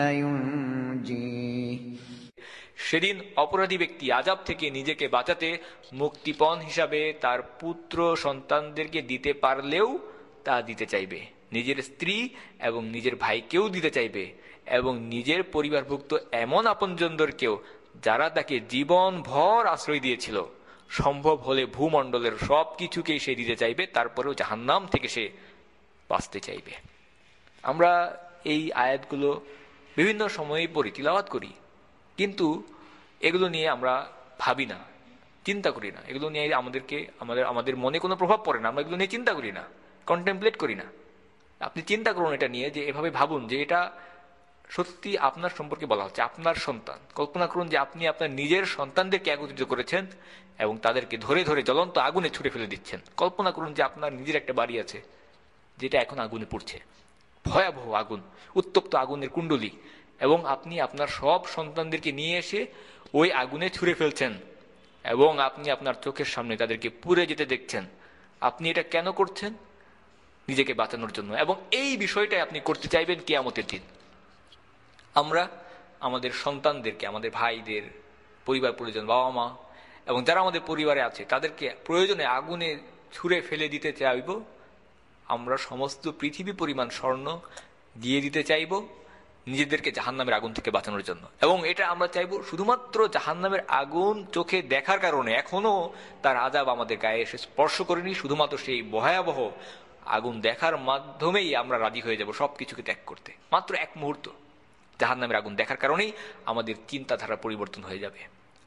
ينجيه। সেদিন অপরাধী ব্যক্তি আযাব থেকে নিজেকে বাঁচাতে মুক্তিপণ হিসাবে তার পুত্র সন্তানদেরকে দিতে পারলেও তা দিতে চাইবে, নিজের স্ত্রী এবং নিজের ভাইকেও দিতে চাইবে, এবং নিজের পরিবারভুক্ত এমন আপনজনদেরকেও যারা তাকে জীবন ভর আশ্রয় দিয়েছিল। সম্ভব হলে ভূমণ্ডলের সব কিছুকেই সে দিতে চাইবে, তারপরেও জাহান্নাম থেকে সে বাঁচতে চাইবে। আমরা এই আয়াতগুলো বিভিন্ন সময়ে পড়ি, তিলাওয়াত করি, কিন্তু এগুলো নিয়ে আমরা ভাবি না, চিন্তা করি না, এগুলো নিয়ে আমাদের মনে কোনো প্রভাব পড়ে না, আমরা এগুলো নিয়ে চিন্তা করি না, কন্টেমপ্লেট করি না। আপনি চিন্তা করুন এটা নিয়ে, যে এভাবে ভাবুন যে এটা সত্যি আপনার সম্পর্কে বলা হচ্ছে, আপনার সন্তান। কল্পনা করুন যে আপনি আপনার নিজের সন্তানদেরকে একত্রিত করেছেন এবং তাদেরকে ধরে ধরে জ্বলন্ত আগুনে ছুড়ে ফেলে দিচ্ছেন। কল্পনা করুন যে আপনার নিজের একটা বাড়ি আছে যেটা এখন আগুনে পুড়ছে, ভয়াবহ আগুন, উত্তপ্ত আগুনের কুণ্ডলী, এবং আপনি আপনার সব সন্তানদেরকে নিয়ে এসে ওই আগুনে ছুঁড়ে ফেলছেন এবং আপনি আপনার চোখের সামনে তাদেরকে পুড়ে যেতে দেখছেন। আপনি এটা কেন করছেন? নিজেকে বাঁচানোর জন্য। এবং এই বিষয়টাই আপনি করতে চাইবেন কিয়ামতের দিন। আমরা আমাদের সন্তানদেরকে, আমাদের ভাইদের, পরিবার পরিজন, বাবা মা এবং যারা আমাদের পরিবারে আছে তাদেরকে প্রয়োজনে আগুনে ছুঁড়ে ফেলে দিতে চাইব। আমরা সমস্ত পৃথিবী পরিমাণ স্বর্ণ দিয়ে দিতে চাইব নিজেদেরকে জাহান্নামের আগুন থেকে বাঁচানোর জন্য। এবং এটা আমরা চাইব শুধুমাত্র জাহান্নামের আগুন চোখে দেখার কারণে, এখনো তার আযাব আমাদের গায়ে এসে স্পর্শ করেনি, শুধুমাত্র সেই ভয়াবহ আগুন দেখার মাধ্যমেই আমরা রাজি হয়ে যাব সবকিছুকে ত্যাগ করতে। মাত্র এক মুহূর্ত জাহান্নামের আগুন দেখার কারণেই আমাদের চিন্তাধারা পরিবর্তন হয়ে যাবে।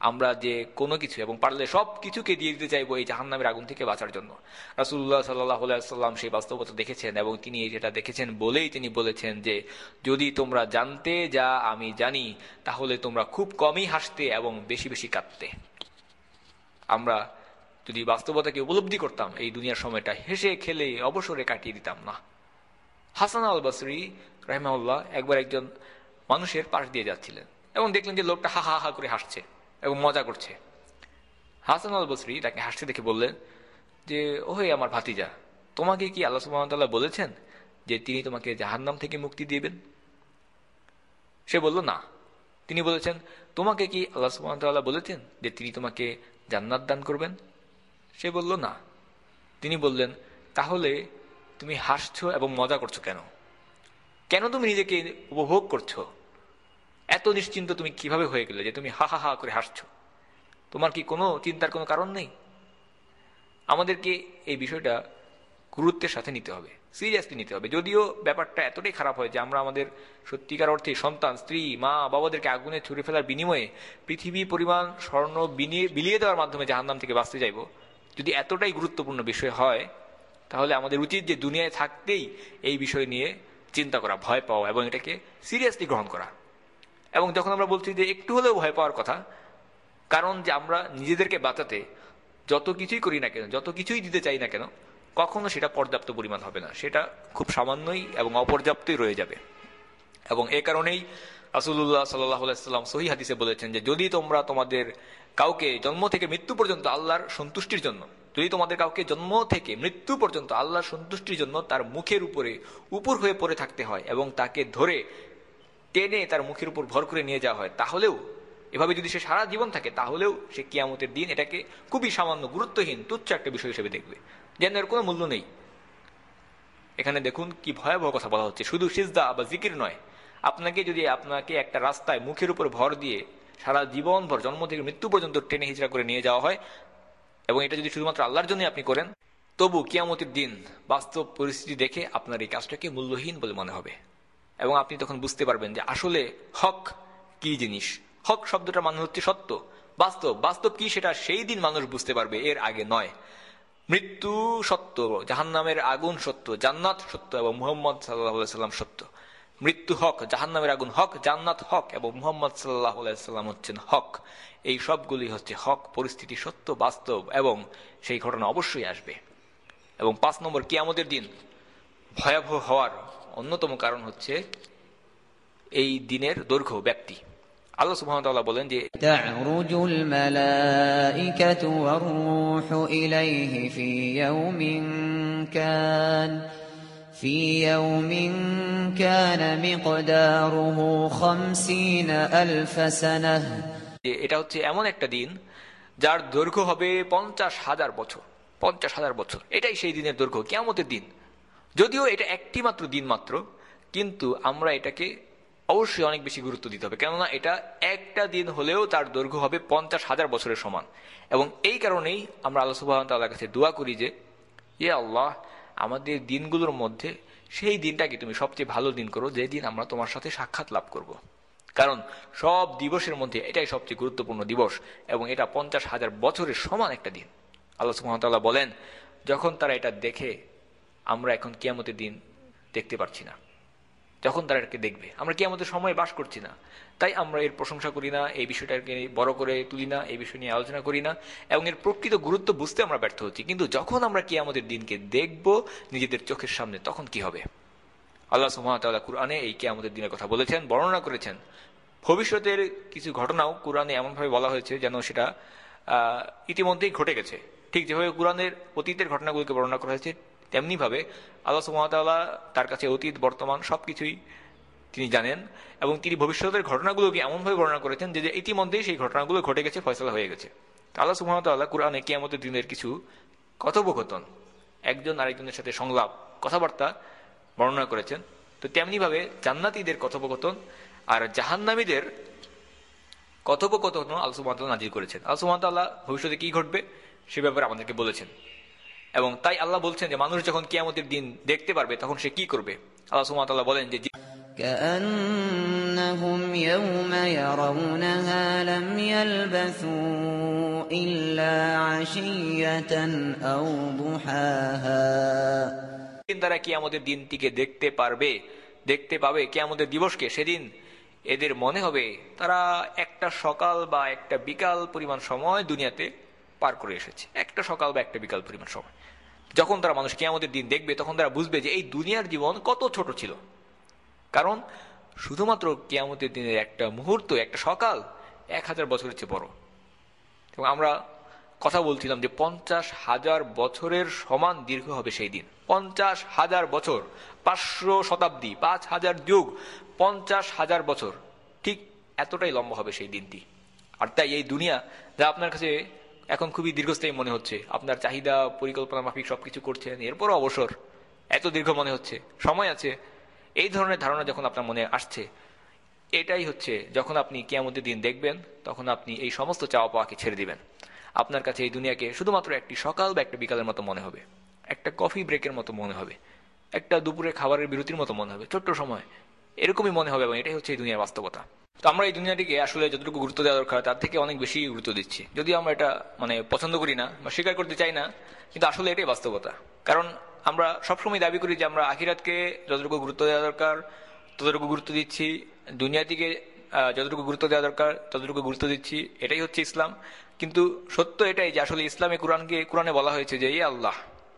আমরা যে কোনো কিছু এবং পারলে সব কিছুকে দিয়ে দিতে চাইবো এই জাহান্নামের আগুন থেকে বাঁচার জন্য। রাসূলুল্লাহ সাল্লাল্লাহু আলাইহি ওয়াসাল্লাম সেই বাস্তবতা দেখেছেন এবং তিনি যেটা দেখেছেন বলেই তিনি বলেছেন যে যদি তোমরা জানতে যা আমি জানি তাহলে তোমরা খুব কমই হাসতে এবং বেশি বেশি কাঁদতে। আমরা যদি বাস্তবতাকে উপলব্ধি করতাম এই দুনিয়ার সময়টা হেসে খেলে অবসরে কাটিয়ে দিতাম না। হাসান আল বসরি রাহিমাহুল্লাহ একবার একজন মানুষের পাশ দিয়ে যাচ্ছিলেন এবং দেখলেন যে লোকটা হা হা হা করে হাসছে এবং মজা করছে। হাসান আল বসরি তাকে হাসতে দেখে বললেন যে ওহে আমার ভাতিজা, তোমাকে কি আল্লাহ সুবহানাহু ওয়া তাআলা বলেছেন যে তিনি তোমাকে জাহান্নাম থেকে মুক্তি দিবেন? সে বলল না। তিনি বলেছেন তোমাকে কি আল্লাহ সুবহানাহু ওয়া তাআলা বলেছেন যে তিনি তোমাকে জান্নাত দান করবেন? সে বলল না। তিনি বললেন তাহলে তুমি হাসছো এবং মজা করছো কেন? কেন তুমি নিজেকে উপভোগ করছো? এত নিশ্চিন্ত তুমি কিভাবে হয়ে গেলে যে তুমি হা হা হা করে হাসছো? তোমার কি কোনো চিন্তার কোনো কারণ নেই? আমাদেরকে এই বিষয়টা গুরুত্বের সাথে নিতে হবে, সিরিয়াসলি নিতে হবে। যদিও ব্যাপারটা এতটাই খারাপ হয় যে আমরা আমাদের সত্যিকার অর্থে সন্তান, স্ত্রী, মা, বাবাদেরকে আগুনে ছুড়ে ফেলার বিনিময়ে পৃথিবী পরিমাণ স্বর্ণ বিলিয়ে দেওয়ার মাধ্যমে জাহান্নাম থেকে বাঁচতে চাইব। যদি এতটাই গুরুত্বপূর্ণ বিষয় হয় তাহলে আমাদের উচিত যে দুনিয়ায় থাকতেই এই বিষয় নিয়ে চিন্তা করা, ভয় পাওয়া এবং এটাকে সিরিয়াসলি গ্রহণ করা। এবং যখন আমরা বলছি যে একটু হলেও ভয় পাওয়ার কথা, কারণ যে আমরা নিজেদেরকে বাঁচাতে যত কিছুই করি না কেন, যত কিছুই দিতে চাই না কেন, কখনো সেটা পর্যাপ্ত পরিমাণ হবে না, সেটা খুব সামান্যই এবং অপর্যাপ্তই রয়ে যাবে। এবং এ কারণেই রাসূলুল্লাহ সাল্লাল্লাহু আলাইহি ওয়াসাল্লাম সহিহ হাদিসে বলেছেন যে যদি তোমরা তোমাদের কাউকে জন্ম থেকে মৃত্যু পর্যন্ত আল্লাহর সন্তুষ্টির জন্য, যদি তোমাদের কাউকে জন্ম থেকে মৃত্যু পর্যন্ত আল্লাহর সন্তুষ্টির জন্য তার মুখের উপরে উপর হয়ে পড়ে থাকতে হয় এবং তাকে ধরে টেনে তার মুখের উপর ভর করে নিয়ে যাওয়া হয়, তাহলেও এভাবে যদি সে সারা জীবন থাকে তাহলেও সে কিয়ামতের দিন এটাকে খুবই সামান্য, গুরুত্বহীন, তুচ্ছ একটা বিষয় হিসেবে দেখবে, যেন এর কোনো মূল্য নেই। এখানে দেখুন কি ভয়াবহ কথা বলা হচ্ছে। শুধু সিজদা বা জিকির নয়, আপনাকে একটা রাস্তায় মুখের উপর ভর দিয়ে সারা জীবন ভর জন্ম থেকে মৃত্যু পর্যন্ত টেনে হিজড়া করে নিয়ে যাওয়া হয় এবং এটা যদি শুধুমাত্র আল্লাহর জন্য আপনি করেন, তবু কিয়ামতের দিন বাস্তব পরিস্থিতি দেখে আপনার এই কাজটাকে মূল্যহীন বলে মনে হবে এবং আপনি তখন বুঝতে পারবেন যে আসলে হক কি জিনিস। হক শব্দটার মানে হচ্ছে সত্য, বাস্তব। বাস্তব কি সেটা সেই দিন মানুষ বুঝতে পারবে, এর আগে নয়। মৃত্যু সত্য, জাহান্নামের আগুন সত্য, জান্নাত সত্য এবং মুহাম্মদ সাল্লাল্লাহু আলাইহি সাল্লাম সত্য। মৃত্যু হক, জাহান্নামের আগুন হক, জান্নাত হক এবং মুহাম্মদ সাল্লাল্লাহু আলাইহি সাল্লাম হচ্ছেন হক। এই সবগুলি হচ্ছে হক, পরিস্থিতি সত্য, বাস্তব এবং সেই ঘটনা অবশ্যই আসবে। এবং 5 নম্বর, কিয়ামতের দিন ভয়াবহ হওয়ার অন্যতম কারণ হচ্ছে এই দিনের দৈর্ঘ্য, ব্যাপ্তি। আল্লাহ সুবহানাহু ওয়া তাআলা বলেন যে তা'রুজুল মালাইকাতু ওয়ার রূহু ইলাইহি ফি ইয়াউমিন কানা মিকদারুহু 50,000 সানাহ। এটা হচ্ছে এমন একটা দিন যার দৈর্ঘ্য হবে 50,000 বছর। 50,000 বছর, এটাই সেই দিনের দৈর্ঘ্য, কিয়ামতের দিন। যদিও এটা একটি মাত্র দিন মাত্র, কিন্তু আমরা এটাকে অবশ্যই অনেক বেশি গুরুত্ব দিতে হবে, কেননা এটা একটা দিন হলেও তার দৈর্ঘ্য হবে 50,000 বছরের সমান। এবং এই কারণেই আমরা আল্লাহ সুবহানাহু ওয়া তাআলার কাছে দোয়া করি যে হে আল্লাহ, আমাদের দিনগুলোর মধ্যে সেই দিনটাকে তুমি সবচেয়ে ভালো দিন করো, যে দিন আমরা তোমার সাথে সাক্ষাৎ লাভ করব। কারণ সব দিবসের মধ্যে এটাই সবচেয়ে গুরুত্বপূর্ণ দিবস এবং এটা 50,000 বছরের সমান একটা দিন। আল্লাহ সুবহানাহু ওয়া তাআলা বলেন, যখন তারা এটা দেখে, আমরা এখন কিয়ামতের দিন দেখতে পারছি না, যখন তারা এটাকে দেখবে, আমরা কিয়ামতের সময় বাস করছি না, তাই আমরা এর প্রশংসা করি না, এই বিষয়টাকে বড় করে তুলি না, এই বিষয় নিয়ে আলোচনা করি না এবং এর প্রকৃত গুরুত্ব বুঝতে আমরা ব্যর্থ হচ্ছি। কিন্তু যখন আমরা কিয়ামতের দিনকে দেখব নিজেদের চোখের সামনে, তখন কি হবে? আল্লাহ সুবহানাহু ওয়া তাআলা কুরআনে এই কিয়ামতের দিনের কথা বলেছেন, বর্ণনা করেছেন। ভবিষ্যতের কিছু ঘটনাও কুরআনে এমনভাবে বলা হয়েছে যেন সেটা ইতিমধ্যেই ঘটে গেছে। ঠিক যেভাবে কুরআনের অতীতের ঘটনাগুলোকে বর্ণনা করা হয়েছে, তেমনি ভাবে আল্লাহ সুবহানাহু ওয়া তাআলা তার কাছে অতীত, বর্তমান সবকিছুই তিনি জানেন এবং তিনি ভবিষ্যতের ঘটনাগুলোকে এমনভাবে বর্ণনা করেছেন যে ইতিমধ্যেই সেই ঘটনাগুলো ঘটে গেছে, ফয়সালা হয়ে গেছে। আল্লাহ সুবহানাহু ওয়া তাআলা কুরআনে কিয়ামতের দিনের কিছু কথোপকথন, একজন আরেকজনের সাথে সংলাপ, কথাবার্তা বর্ণনা করেছেন। তো তেমনি ভাবে জান্নাতীদের কথোপকথন আর জাহান্নামীদের কথোপকথন আল্লাহ সুবহানাহু ওয়া তাআলা নাযিল করেছেন। আল্লাহ সুবহানাহু ওয়া তাআলা ভবিষ্যতে কি ঘটবে সে ব্যাপারে আমাদেরকে বলেছেন এবং তাই আল্লাহ বলছেন যে মানুষ যখন কিয়ামতের দিন দেখতে পারবে তখন সে কি করবে। আল্লাহ সুবহানাহু ওয়া তাআলা বলেন যে كأنهم يوم يرونها لم يلبثوا إلا عشية أو ضحاها তারা কিয়ামতের দিনটিকে দেখতে পাবে কিয়ামতের দিবসকে। সেদিন এদের মনে হবে তারা একটা সকাল বা একটা বিকাল পরিমাণ সময় দুনিয়াতে পার করে এসেছে, একটা সকাল বা একটা বিকাল পরিমাণ সময়। যখন তারা মানুষ কিয়ামতের দিন দেখবে তখন তারা বুঝবে যে এই দুনিয়ার জীবন কত ছোট ছিল। কারণ শুধুমাত্র কিয়ামতের দিনের একটা মুহূর্ত, একটা সকাল 1000 বছরের চেয়ে বড়। এবং আমরা কথা বলছিলাম যে 50,000 বছরের সমান দীর্ঘ হবে সেই দিন। 50,000 বছর, 500 শতাব্দী, 5000 যুগ, 50,000 বছর, ঠিক এতটাই লম্বা হবে সেই দিনটি। আর তাই এই দুনিয়া যা আপনার কাছে এখন খুবই দীর্ঘস্থায়ী মনে হচ্ছে, আপনার চাহিদা পরিকল্পনা মাফিক সবকিছু করছেন, এরপরও অবসর, এত দীর্ঘ মনে হচ্ছে, সময় আছে, এই ধরনের ধারণা যখন আপনার মনে আসছে, এটাই হচ্ছে যখন আপনি কিয়ামতের দিন দেখবেন তখন আপনি এই সমস্ত চাওয়া পাওয়াকে ছেড়ে দিবেন। আপনার কাছে এই দুনিয়াকে শুধুমাত্র একটি সকাল বা একটা বিকালের মতো মনে হবে, একটা কফি ব্রেকের মতো মনে হবে, একটা দুপুরে খাবারের বিরতির মতো মনে হবে, ছোট্ট সময়, এরকমই মনে হবে। এবং এটাই হচ্ছে এই দুনিয়ার বাস্তবতা। তো আমরা এই দুনিয়াটিকে আসলে যতটুকু গুরুত্ব দেওয়া দরকার তার থেকে অনেক বেশি গুরুত্ব দিচ্ছি, যদিও আমরা এটা পছন্দ করি না বা স্বীকার করতে চাই না, কিন্তু আসলে এটাই বাস্তবতা। কারণ আমরা সবসময় দাবি করি যে আমরা আখিরাতকে যতটুকু গুরুত্ব দেওয়া দরকার ততটুকু গুরুত্ব দিচ্ছি, দুনিয়াটিকে যতটুকু গুরুত্ব দেওয়া দরকার ততটুকু গুরুত্ব দিচ্ছি, এটাই হচ্ছে ইসলাম। কিন্তু সত্য এটাই যে আসলে ইসলামে কোরআনে বলা হয়েছে যে ইয়া আল্লাহ,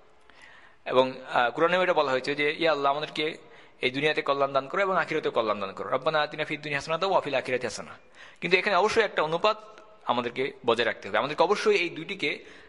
এবং কোরআনেও এটা বলা হয়েছে যে ইয়া আল্লাহ আমাদেরকে এই দুনিয়াতে কল্যাণ দান করো এবং আখিরাতে কল্যাণ দান করো, রব্বানা আতিনা ফিদ দুনিয়া হাসানাতাও ওয়া ফিল আখিরাতি হাসানা। কিন্তু এখানে অবশ্যই একটা অনুপাত আমাদেরকে বজায় রাখতে হবে। আমাদেরকে অবশ্যই এই দুইটিকে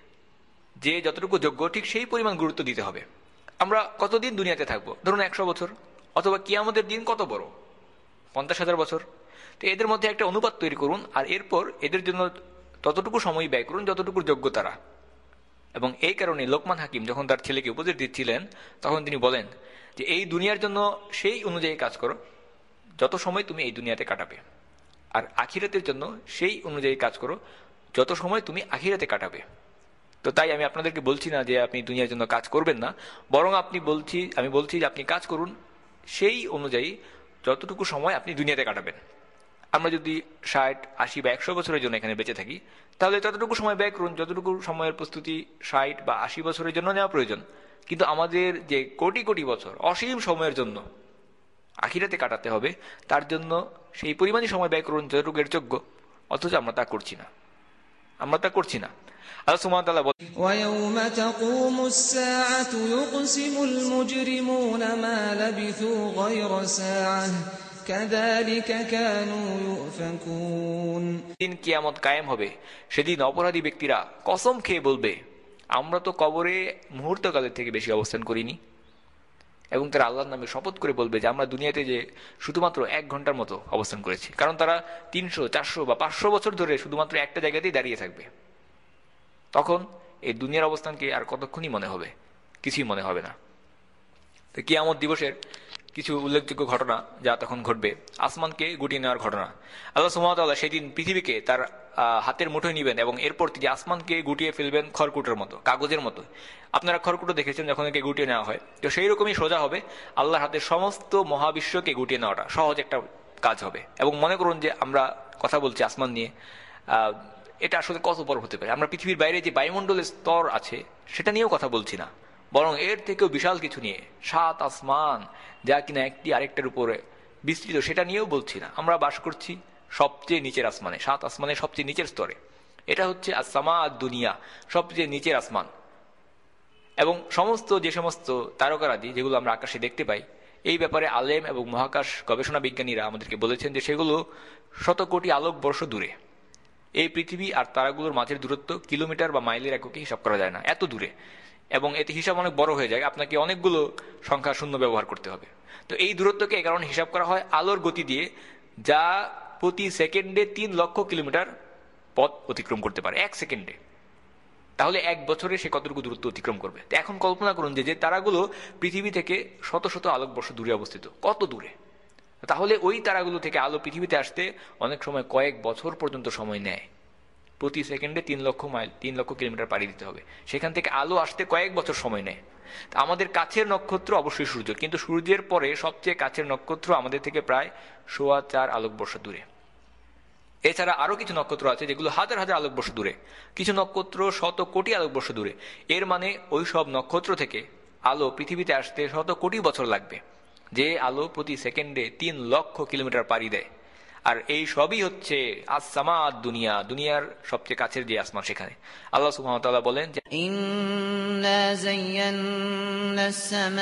যে যতটুকু যোগ্য ঠিক সেই পরিমাণ গুরুত্ব দিতে হবে। আমরা কতদিন দুনিয়াতে থাকবো? ধরুন 100 বছর, অথবা কিয়ামতের দিন কত বড়, 50,000 বছর। তো এদের মধ্যে একটা অনুপাত তৈরি করুন, আর এরপর এদের জন্য ততটুকু সময় ব্যয় করুন যতটুকু যোগ্য তারা। এবং এই কারণে লোকমান হাকিম যখন তার ছেলেকে উপদেশ দিচ্ছিলেন তখন তিনি বলেন যে এই দুনিয়ার জন্য সেই অনুযায়ী কাজ করো যত সময় তুমি এই দুনিয়াতে কাটাবে, আর আখিরাতের জন্য সেই অনুযায়ী কাজ করো যত সময় তুমি আখিরাতে কাটাবে। তো তাই আমি আপনাদেরকে বলছি না যে আপনি দুনিয়ার জন্য কাজ করবেন না, বরং আমি বলছি যে আপনি কাজ করুন সেই অনুযায়ী যতটুকু সময় আপনি দুনিয়াতে কাটাবেন। আমরা যদি 60, 80 বা 100 বছরের জন্য এখানে বেঁচে থাকি, তাহলে ততটুকু সময় ব্যয় করুন যতটুকু সময়ের প্রস্তুতি 60 বা 80 বছরের জন্য নেওয়া প্রয়োজন। কিন্তু আমাদের যে কোটি কোটি বছর অসীম সময়ের জন্য আখিরাতে কাটাতে হবে, তার জন্য সেই পরিমাণই সময় ব্যয় করুন যতটুকু এর যোগ্য। অথচ আমরা তা করছি না। আল্লাহ সুবহানাহু ওয়া তাআলা বলেন, وَيَوْمَ تَقُومُ السَّاعَةُ يُقْسِمُ الْمُجْرِمُونَ مَا لَبِثُوا غَيْرَ سَاعَةٍ كَذَلِكَ كَانُوا يُؤْفَكُونَ। দিন কিয়ামত কায়েম হবে, সেদিন অপরাধী ব্যক্তিরা কসম খেয়ে বলবে আমরা তো কবরে মুহূর্তকালের থেকে বেশি অবস্থান করিনি। এবং তারা আল্লাহর নামে শপথ করে বলবে যে আমরা দুনিয়াতে যে শুধুমাত্র 1 ঘন্টার মতো অবস্থান করেছি। কারণ তারা 300, 400 বা 500 বছর ধরে শুধুমাত্র একটা জায়গাতেই দাঁড়িয়ে থাকবে। তখন এই দুনিয়ার অবস্থানকে আর কতক্ষণই মনে হবে? কিছুই মনে হবে না। তো কিয়ামত দিবসের কিছু উল্লেখযোগ্য ঘটনা যা তখন ঘটবে: আসমানকে গুটিয়ে নেওয়ার ঘটনা। আল্লাহ সুবহানাহু ওয়া তাআলা সেদিন পৃথিবীকে তার হাতের মুঠোয় নিবেন এবং এরপর তিনি আসমানকে গুটিয়ে ফেলবেন খড়কুটোর মতো, কাগজের মতো। আপনারা খড়কুটো দেখেছেন যখন একে গুটিয়ে নেওয়া হয়, তো সেই রকমই সোজা হবে আল্লাহর হাতের সমস্ত মহাবিশ্বকে গুটিয়ে নেওয়াটা। সহজ একটা কাজ হবে। এবং মনে করুন যে আমরা কথা বলছি আসমান নিয়ে, এটা আসলে কত বড় হতে পারে। আমরা পৃথিবীর বাইরে যে বায়ুমণ্ডলের স্তর আছে সেটা নিয়েও কথা বলছি না, বরং এর থেকেও বিশাল কিছু নিয়ে, 7 আসমান যা কিনা একটি আরেকটার উপরে বিস্তৃত, সেটা নিয়েও বলছি না। আমরা বাস করছি সবচেয়ে নিচের আসমানে, 7 আসমানের সবচেয়ে নিচের স্তরে। এটা হচ্ছে আসসামা দুনিয়া, সবচেয়ে নিচের আসমান। এবং যে সমস্ত তারকারাদি যেগুলো আমরা আকাশে দেখতে পাই, এই ব্যাপারে আলেম এবং মহাকাশ গবেষণা বিজ্ঞানীরা আমাদেরকে বলেছেন যে সেগুলো শত কোটি আলোকবর্ষ দূরে। এই পৃথিবী আর তারাগুলোর মাঝের দূরত্ব কিলোমিটার বা মাইলের এককে হিসাব করা যায় না, এত দূরে। এবং এতে হিসাব অনেক বড় হয়ে যায়, আপনাকে অনেকগুলো সংখ্যা শূন্য ব্যবহার করতে হবে। তো এই দূরত্বকে এই কারণে হিসাব করা হয় আলোর গতি দিয়ে, যা প্রতি সেকেন্ডে 3 লক্ষ কিলোমিটার পথ অতিক্রম করতে পারে 1 সেকেন্ডে। তাহলে 1 বছরে সে কতটুকু দূরত্ব অতিক্রম করবে? তো এখন কল্পনা করুন যে তারাগুলো পৃথিবী থেকে শত শত আলোকবর্ষ দূরে অবস্থিত, কত দূরে। তাহলে ওই তারাগুলো থেকে আলো পৃথিবীতে আসতে অনেক সময় কয়েক বছর পর্যন্ত সময় নেয়। প্রতি সেকেন্ডে 3 লক্ষ মাইল, 3 লক্ষ কিলোমিটার পাড়ি দিতে হবে। সেখান থেকে আলো আসতে কয়েক বছর সময় নেয়। তা আমাদের কাছের নক্ষত্র অবশ্যই সূর্য, কিন্তু সূর্যের পরে সবচেয়ে কাছের নক্ষত্র আমাদের থেকে প্রায় 4.25 আলোকবর্ষ দূরে। এছাড়া আরো কিছু নক্ষত্র আছে যেগুলো হাজার হাজার আলোকবর্ষ দূরে, কিছু নক্ষত্র শত কোটি আলোকবর্ষ দূরে। এর মানে ওই সব নক্ষত্র থেকে আলো পৃথিবীতে আসতে শত কোটি বছর লাগবে, যে আলো প্রতি সেকেন্ডে 3 লক্ষ কিলোমিটার পাড়ি দেয়। আর এই সবই হচ্ছে আসসামা দুনিয়া, দুনিয়ার সবচেয়ে কাছের যে আসমান, সেখানে আল্লাহ সুবহানাহু ওয়া তাআলা বলেন যে ইন্না যায়্যানাস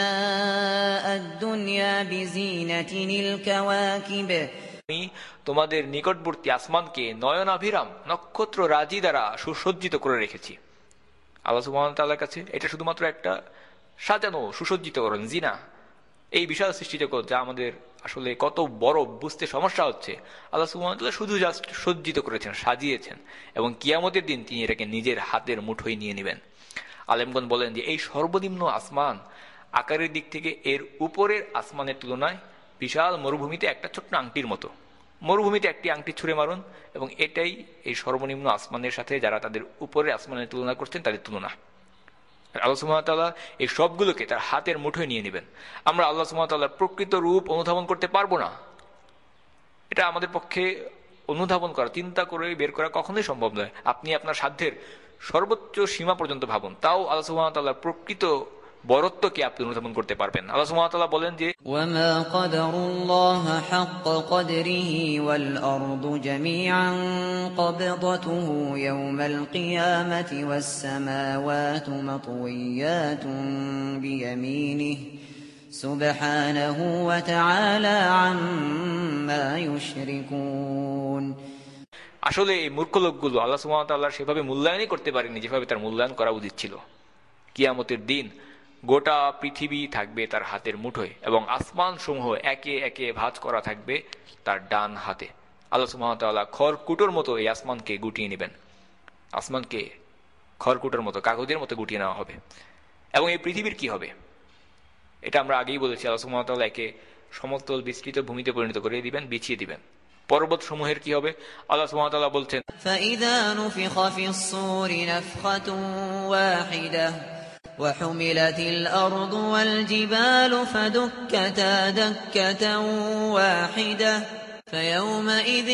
সামাআদ দুনিয়া বিজিনাতিনিল কাওয়াকিব, আমি তোমাদের নিকটবর্তী আসমানকে নয়নাভিরাম নক্ষত্র রাজি দ্বারা সুসজ্জিত করে রেখেছি। আল্লাহ সুবহানাহু ওয়া তাআলার কাছে এটা শুধুমাত্র একটা সাজানো সুসজ্জিতকরণ, জিনা। এই বিশাল সৃষ্টি জগৎ যা আমাদের আসলে কত বড় বুঝতে সমস্যা হচ্ছে, আল্লাহ সুবহানাহু ওয়া তাআলা শুধু জাস্ট সজ্জিত করেছেন, সাজিয়েছেন, এবং কিয়ামতের দিন তিনি এটাকে নিজের হাতের মুঠোয় নিয়ে নেবেন। আলেমগণ বলেন যে এই সর্বনিম্ন আসমান আকারের দিক থেকে এর উপরের আসমানের তুলনায় বিশাল মরুভূমিতে একটা ছোট্ট আংটির মতো। মরুভূমিতে একটি আংটি ছুঁড়ে মারুন এবং এটাই এই সর্বনিম্ন আসমানের সাথে যারা তাদের উপরের আসমানের তুলনা করছেন তাদের তুলনা। আল্লাহ সুবহানাহু ওয়া তাআলা এই সবগুলোকে তার হাতের মুঠোয় নিয়ে নেবেন। আমরা আল্লাহ সুবহানাহু ওয়া তাআলার প্রকৃত রূপ অনুধাবন করতে পারবো না। এটা আমাদের পক্ষে অনুধাবন করা, চিন্তা করে বের করা কখনোই সম্ভব নয়। আপনি আপনার সাধ্যের সর্বোচ্চ সীমা পর্যন্ত ভাবুন, তাও আল্লাহ সুবহানাহু ওয়া তাআলার প্রকৃত বরত্বকে আপনি অনুধাবন করতে পারবেন। আল্লাহ সুবহানাহু ওয়া তাআলা বলেন যে ওয়ামা কদরুল্লাহ হাক্ক কদরিহি ওয়াল আরদু জামিআন কবদতুহু ইয়াওমাল কিয়ামাতি ওয়াস সামাওয়াতু মাতওয়িয়াতুন বিয়ামিনিহি সুবহানাহু ওয়া তাআলা আম্মা ইউশরিকুন। আসলে এই মূর্খ লোকগুলো আল্লাহ সুবহানাহু ওয়া তাআলা সেভাবে মূল্যায়নই করতে পারেনি যেভাবে তার মূল্যায়ন করা উচিত ছিল। কিয়ামতের দিন গোটা পৃথিবী থাকবে তার হাতের মুঠোয় এবং আসমান সমূহ একে একে ভাঁজ করা থাকবে তার ডান হাতে। আল্লাহ সুবহানাহু ওয়া তাআলা খড়কুটোর মতো এই আসমানকে গুটিয়ে নেবেন। আসমানকে খড়কুটোর মতো, কাগজের মতো গুটিয়ে নেওয়া হবে। এবং এই পৃথিবীর কি হবে এটা আমরা আগেই বলেছি। আল্লাহ সুবহানাহু ওয়া তাআলা একে সমতল বিস্তৃত ভূমিতে পরিণত করে দিবেন, বিছিয়ে দিবেন। পর্বত সমূহের কি হবে? আল্লাহ সুবহানাহু ওয়া তাআলা বলছেন فإذا نفخ في الصور نفخة واحدة وحملت الأرض والجبال فدكتا دكة واحدة فيومئذ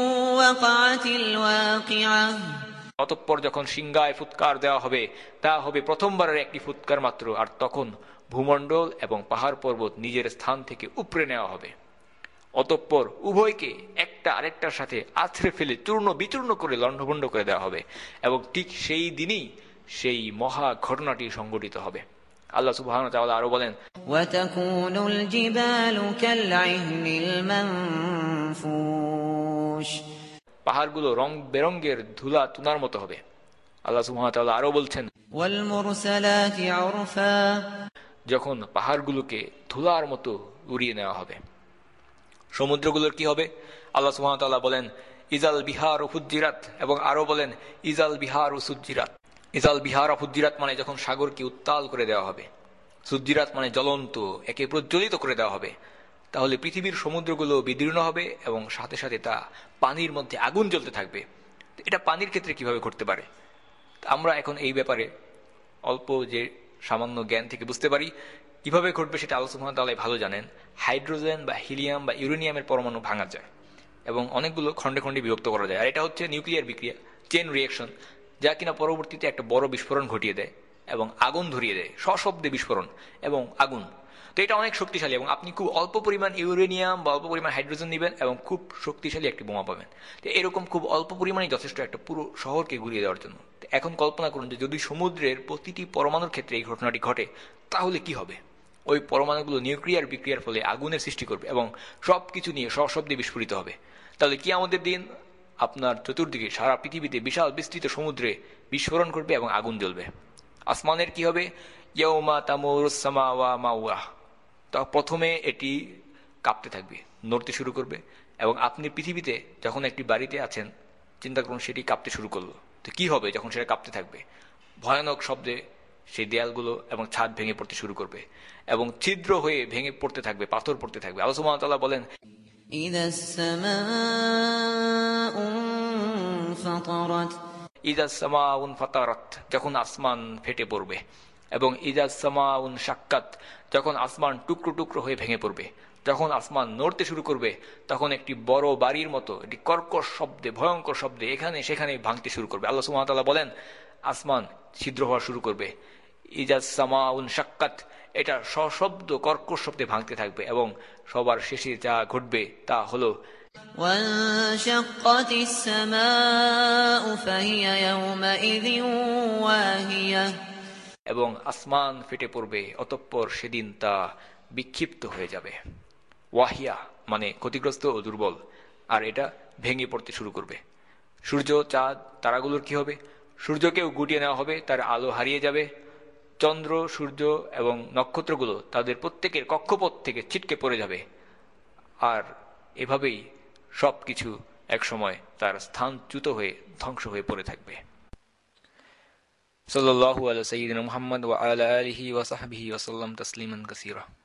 وقعت الواقعة। অতঃপর যখন সিংহায় ফুৎকার দেওয়া হবে তা হবে প্রথমবারের একটি ফুৎকার মাত্র, আর তখন ভূমণ্ডল এবং পাহাড় পর্বত নিজের স্থান থেকে উপড়ে নেওয়া হবে। অতঃপর উভয়কে একটা আরেকটার সাথে আছড়ে ফেলে চূর্ণ বিচূর্ণ করে লণ্ডভণ্ড করে দেওয়া হবে এবং ঠিক সেই দিনই সেই মহা ঘটনাটি সংঘটিত হবে। আল্লাহ সুবহানাহু ওয়া তাআলা আরো বলেন وتكون الجبال كالعهن المنفوش, পাহাড়গুলো রং বেরঙের ধুলা তুনার মতো হবে। আল্লাহ সুবহানাহু ওয়া তাআলা আরো বলছেন والمرسلات عرفا, যখন পাহাড়গুলোকে ধুলার মতো উড়িয়ে নেওয়া হবে। সমুদ্রগুলোর কি হবে? আল্লাহ সুবহানাহু ওয়া তাআলা বলেন ইজাল বিহার ফুজ্জিরাত, এবং আরো বলেন ইজাল বিহার সুজ্জিরাত। ইজাল বিহার ফুজ্জিরাত মানে যখন সাগরকে উত্তাল করে দেওয়া হবে, সুজ্জিরাত মানে জ্বলন্ত, একে প্রজ্বলিত করে দেওয়া হবে। তাহলে পৃথিবীর সমুদ্রগুলো বিদীর্ণ হবে এবং সাথে সাথে তা পানির মধ্যে আগুন জ্বলতে থাকবে। এটা পানির ক্ষেত্রে কিভাবে ঘটতে পারে? আমরা এখন এই ব্যাপারে অল্প যে সামান্য জ্ঞান থেকে বুঝতে পারি কিভাবে ঘটবে সেটা আল্লাহ সুবহানাহু ওয়া তাআলা ভালো জানেন। হাইড্রোজেন বা হিলিয়াম বা ইউরেনিয়ামের পরমাণু ভাঙা যায় এবং অনেকগুলো খণ্ডে খণ্ডে বিভক্ত করা যায়, আর এটা হচ্ছে নিউক্লিয়ার বিক্রিয়া, চেন রিয়াকশন, যা কিনা পরবর্তীতে একটা বড় বিস্ফোরণ ঘটিয়ে দেয় এবং আগুন ধরিয়ে দেয়, সশব্দে বিস্ফোরণ এবং আগুন। তো এটা অনেক শক্তিশালী এবং আপনি খুব অল্প পরিমাণ ইউরেনিয়াম বা অল্প পরিমাণ হাইড্রোজেন নেবেন এবং খুব শক্তিশালী একটি বোমা পাবেন। তো এরকম খুব অল্প পরিমাণেই যথেষ্ট একটা পুরো শহরকে ঘুরিয়ে দেওয়ার জন্য। এখন কল্পনা করুন যে যদি সমুদ্রের প্রতিটি পরমাণুর ক্ষেত্রে এই ঘটনাটি ঘটে তাহলে কি হবে? ওই পরমাণুগুলো নিউক্লিয়ার বিক্রিয়ার ফলে আগুনের সৃষ্টি করবে এবং সবকিছু নিয়ে সশব্দে বিস্ফোরিত হবে। তাহলে কিয়ামতের দিন আপনার চতুর্দিকে সারা পৃথিবীতে বিশাল বিস্তৃত সমুদ্রে বিস্ফোরণ করবে এবং আগুন জ্বলবে। আসমানের কি হবে? ইয়াউমা তামুরুস সামাওয়া মাওয়া, তা প্রথমে এটি কাঁপতে থাকবে, নড়তে শুরু করবে, এবং আপনি পৃথিবীতে যখন একটি বাড়িতে আছেন চিন্তা করুন সেটি কাঁপতে শুরু করলো, তো কি হবে যখন সেটা কাঁপতে থাকবে? ভয়ানক শব্দে সেই দেয়ালগুলো এবং ছাদ ভেঙে পড়তে শুরু করবে এবং ছিদ্র হয়ে ভেঙে পড়তে থাকবে, পাথর পড়তে থাকবে। আল্লাহ সুবহানাহু ওয়া তাআলা বলেন ইদাস সামাউ ফাতারাত, ইদাস সামাউন ফাতারাত, যখন আসমান ফেটে পড়বে। এবং ইজাজ সামাউন শাক্কাত, যখন আসমান টুকরো টুকরো হয়ে ভেঙে পড়বে, যখন আসমান নড়তে শুরু করবে, তখন একটি বড় বাড়ির মতো একটি কর্কশ শব্দে, ভয়ঙ্কর শব্দে এখানে সেখানে ভাঙতে শুরু করবে। আল্লাহ সুবহানাহু ওয়া তাআলা বলেন আসমান ছিদ্র হওয়া শুরু করবে। ইজাজ সামাউন শাক্কাত, এটা সশব্দ কর্কশ শব্দে ভাঙতে থাকবে এবং সবার শেষে যা ঘটবে তা হলো وانشقت السماء فهي يومئذ واهية, এবং আসমান ফেটে পড়বে, অতঃপর সেদিন তা বিক্ষিপ্ত হয়ে যাবে। ওয়াহিয়া মানে ক্ষতিগ্রস্ত ও দুর্বল, আর এটা ভেঙে পড়তে শুরু করবে। সূর্য, চাঁদ, তারাগুলোর কি হবে? সূর্যকেও গুটিয়ে নেওয়া হবে, তার আলো হারিয়ে যাবে। চন্দ্র, সূর্য এবং নক্ষত্রগুলো তাদের প্রত্যেকের কক্ষপথ থেকে ছিটকে পড়ে যাবে, আর এভাবেই সবকিছু একসময় তার স্থানচ্যুত হয়ে ধ্বংস হয়ে পড়ে থাকবে। সাল্লাল্লাহু আলা সাইয়্যিদিনা মুহাম্মদ ওয়া আলা আলিহি ওয়া সাহবিহি ওয়া সাল্লাম তাসলিমান কাসীরা।